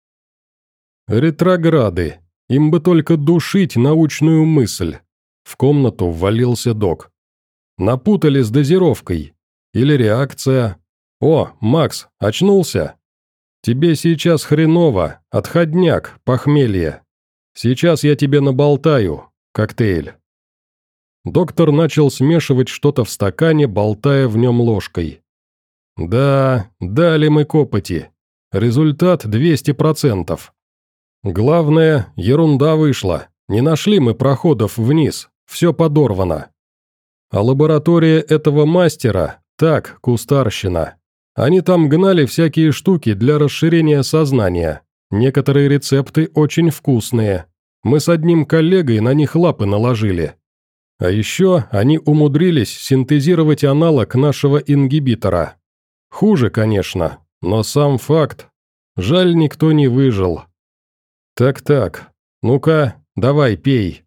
Ретрограды. Им бы только душить научную мысль. В комнату ввалился док. Напутали с дозировкой. Или реакция. О, Макс, очнулся? Тебе сейчас хреново, отходняк, похмелье. Сейчас я тебе наболтаю. Коктейль. Доктор начал смешивать что-то в стакане, болтая в нем ложкой. Да, дали мы копоти. Результат двести процентов. Главное, ерунда вышла. Не нашли мы проходов вниз, все подорвано. А лаборатория этого мастера, так, кустарщина. Они там гнали всякие штуки для расширения сознания. Некоторые рецепты очень вкусные. Мы с одним коллегой на них лапы наложили. А еще они умудрились синтезировать аналог нашего ингибитора. Хуже, конечно, но сам факт. Жаль, никто не выжил. Так-так, ну-ка, давай, пей.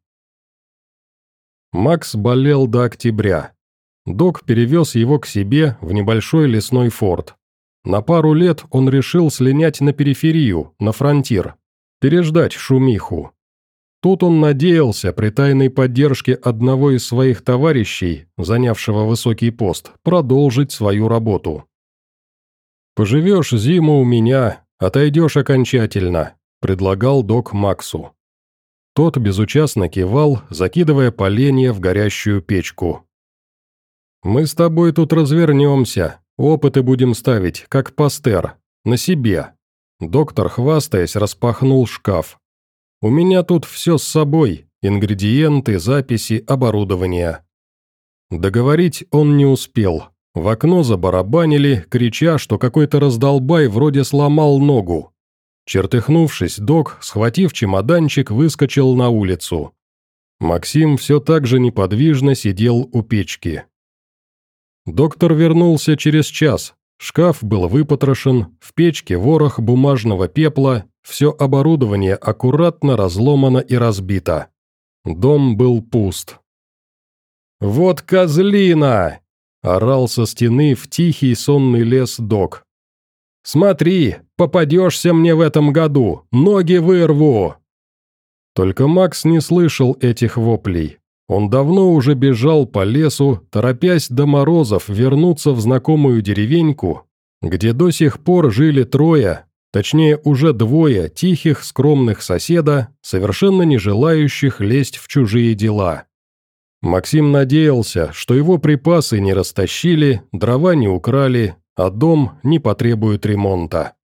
Макс болел до октября. Док перевез его к себе в небольшой лесной форт. На пару лет он решил слинять на периферию, на фронтир, переждать шумиху. Тут он надеялся при тайной поддержке одного из своих товарищей, занявшего высокий пост, продолжить свою работу. «Поживешь зиму у меня, отойдешь окончательно», – предлагал док Максу. Тот безучастно кивал, закидывая поленья в горящую печку. «Мы с тобой тут развернемся, опыты будем ставить, как Пастер, на себе». Доктор, хвастаясь, распахнул шкаф. «У меня тут все с собой, ингредиенты, записи, оборудование». Договорить он не успел. В окно забарабанили, крича, что какой-то раздолбай вроде сломал ногу. Чертыхнувшись, док, схватив чемоданчик, выскочил на улицу. Максим все так же неподвижно сидел у печки. Доктор вернулся через час. Шкаф был выпотрошен, в печке ворох бумажного пепла, все оборудование аккуратно разломано и разбито. Дом был пуст. «Вот козлина!» – орал со стены в тихий сонный лес док. «Смотри, попадешься мне в этом году, ноги вырву!» Только Макс не слышал этих воплей. Он давно уже бежал по лесу, торопясь до морозов вернуться в знакомую деревеньку, где до сих пор жили трое, точнее уже двое тихих скромных соседа, совершенно не желающих лезть в чужие дела. Максим надеялся, что его припасы не растащили, дрова не украли, а дом не потребует ремонта.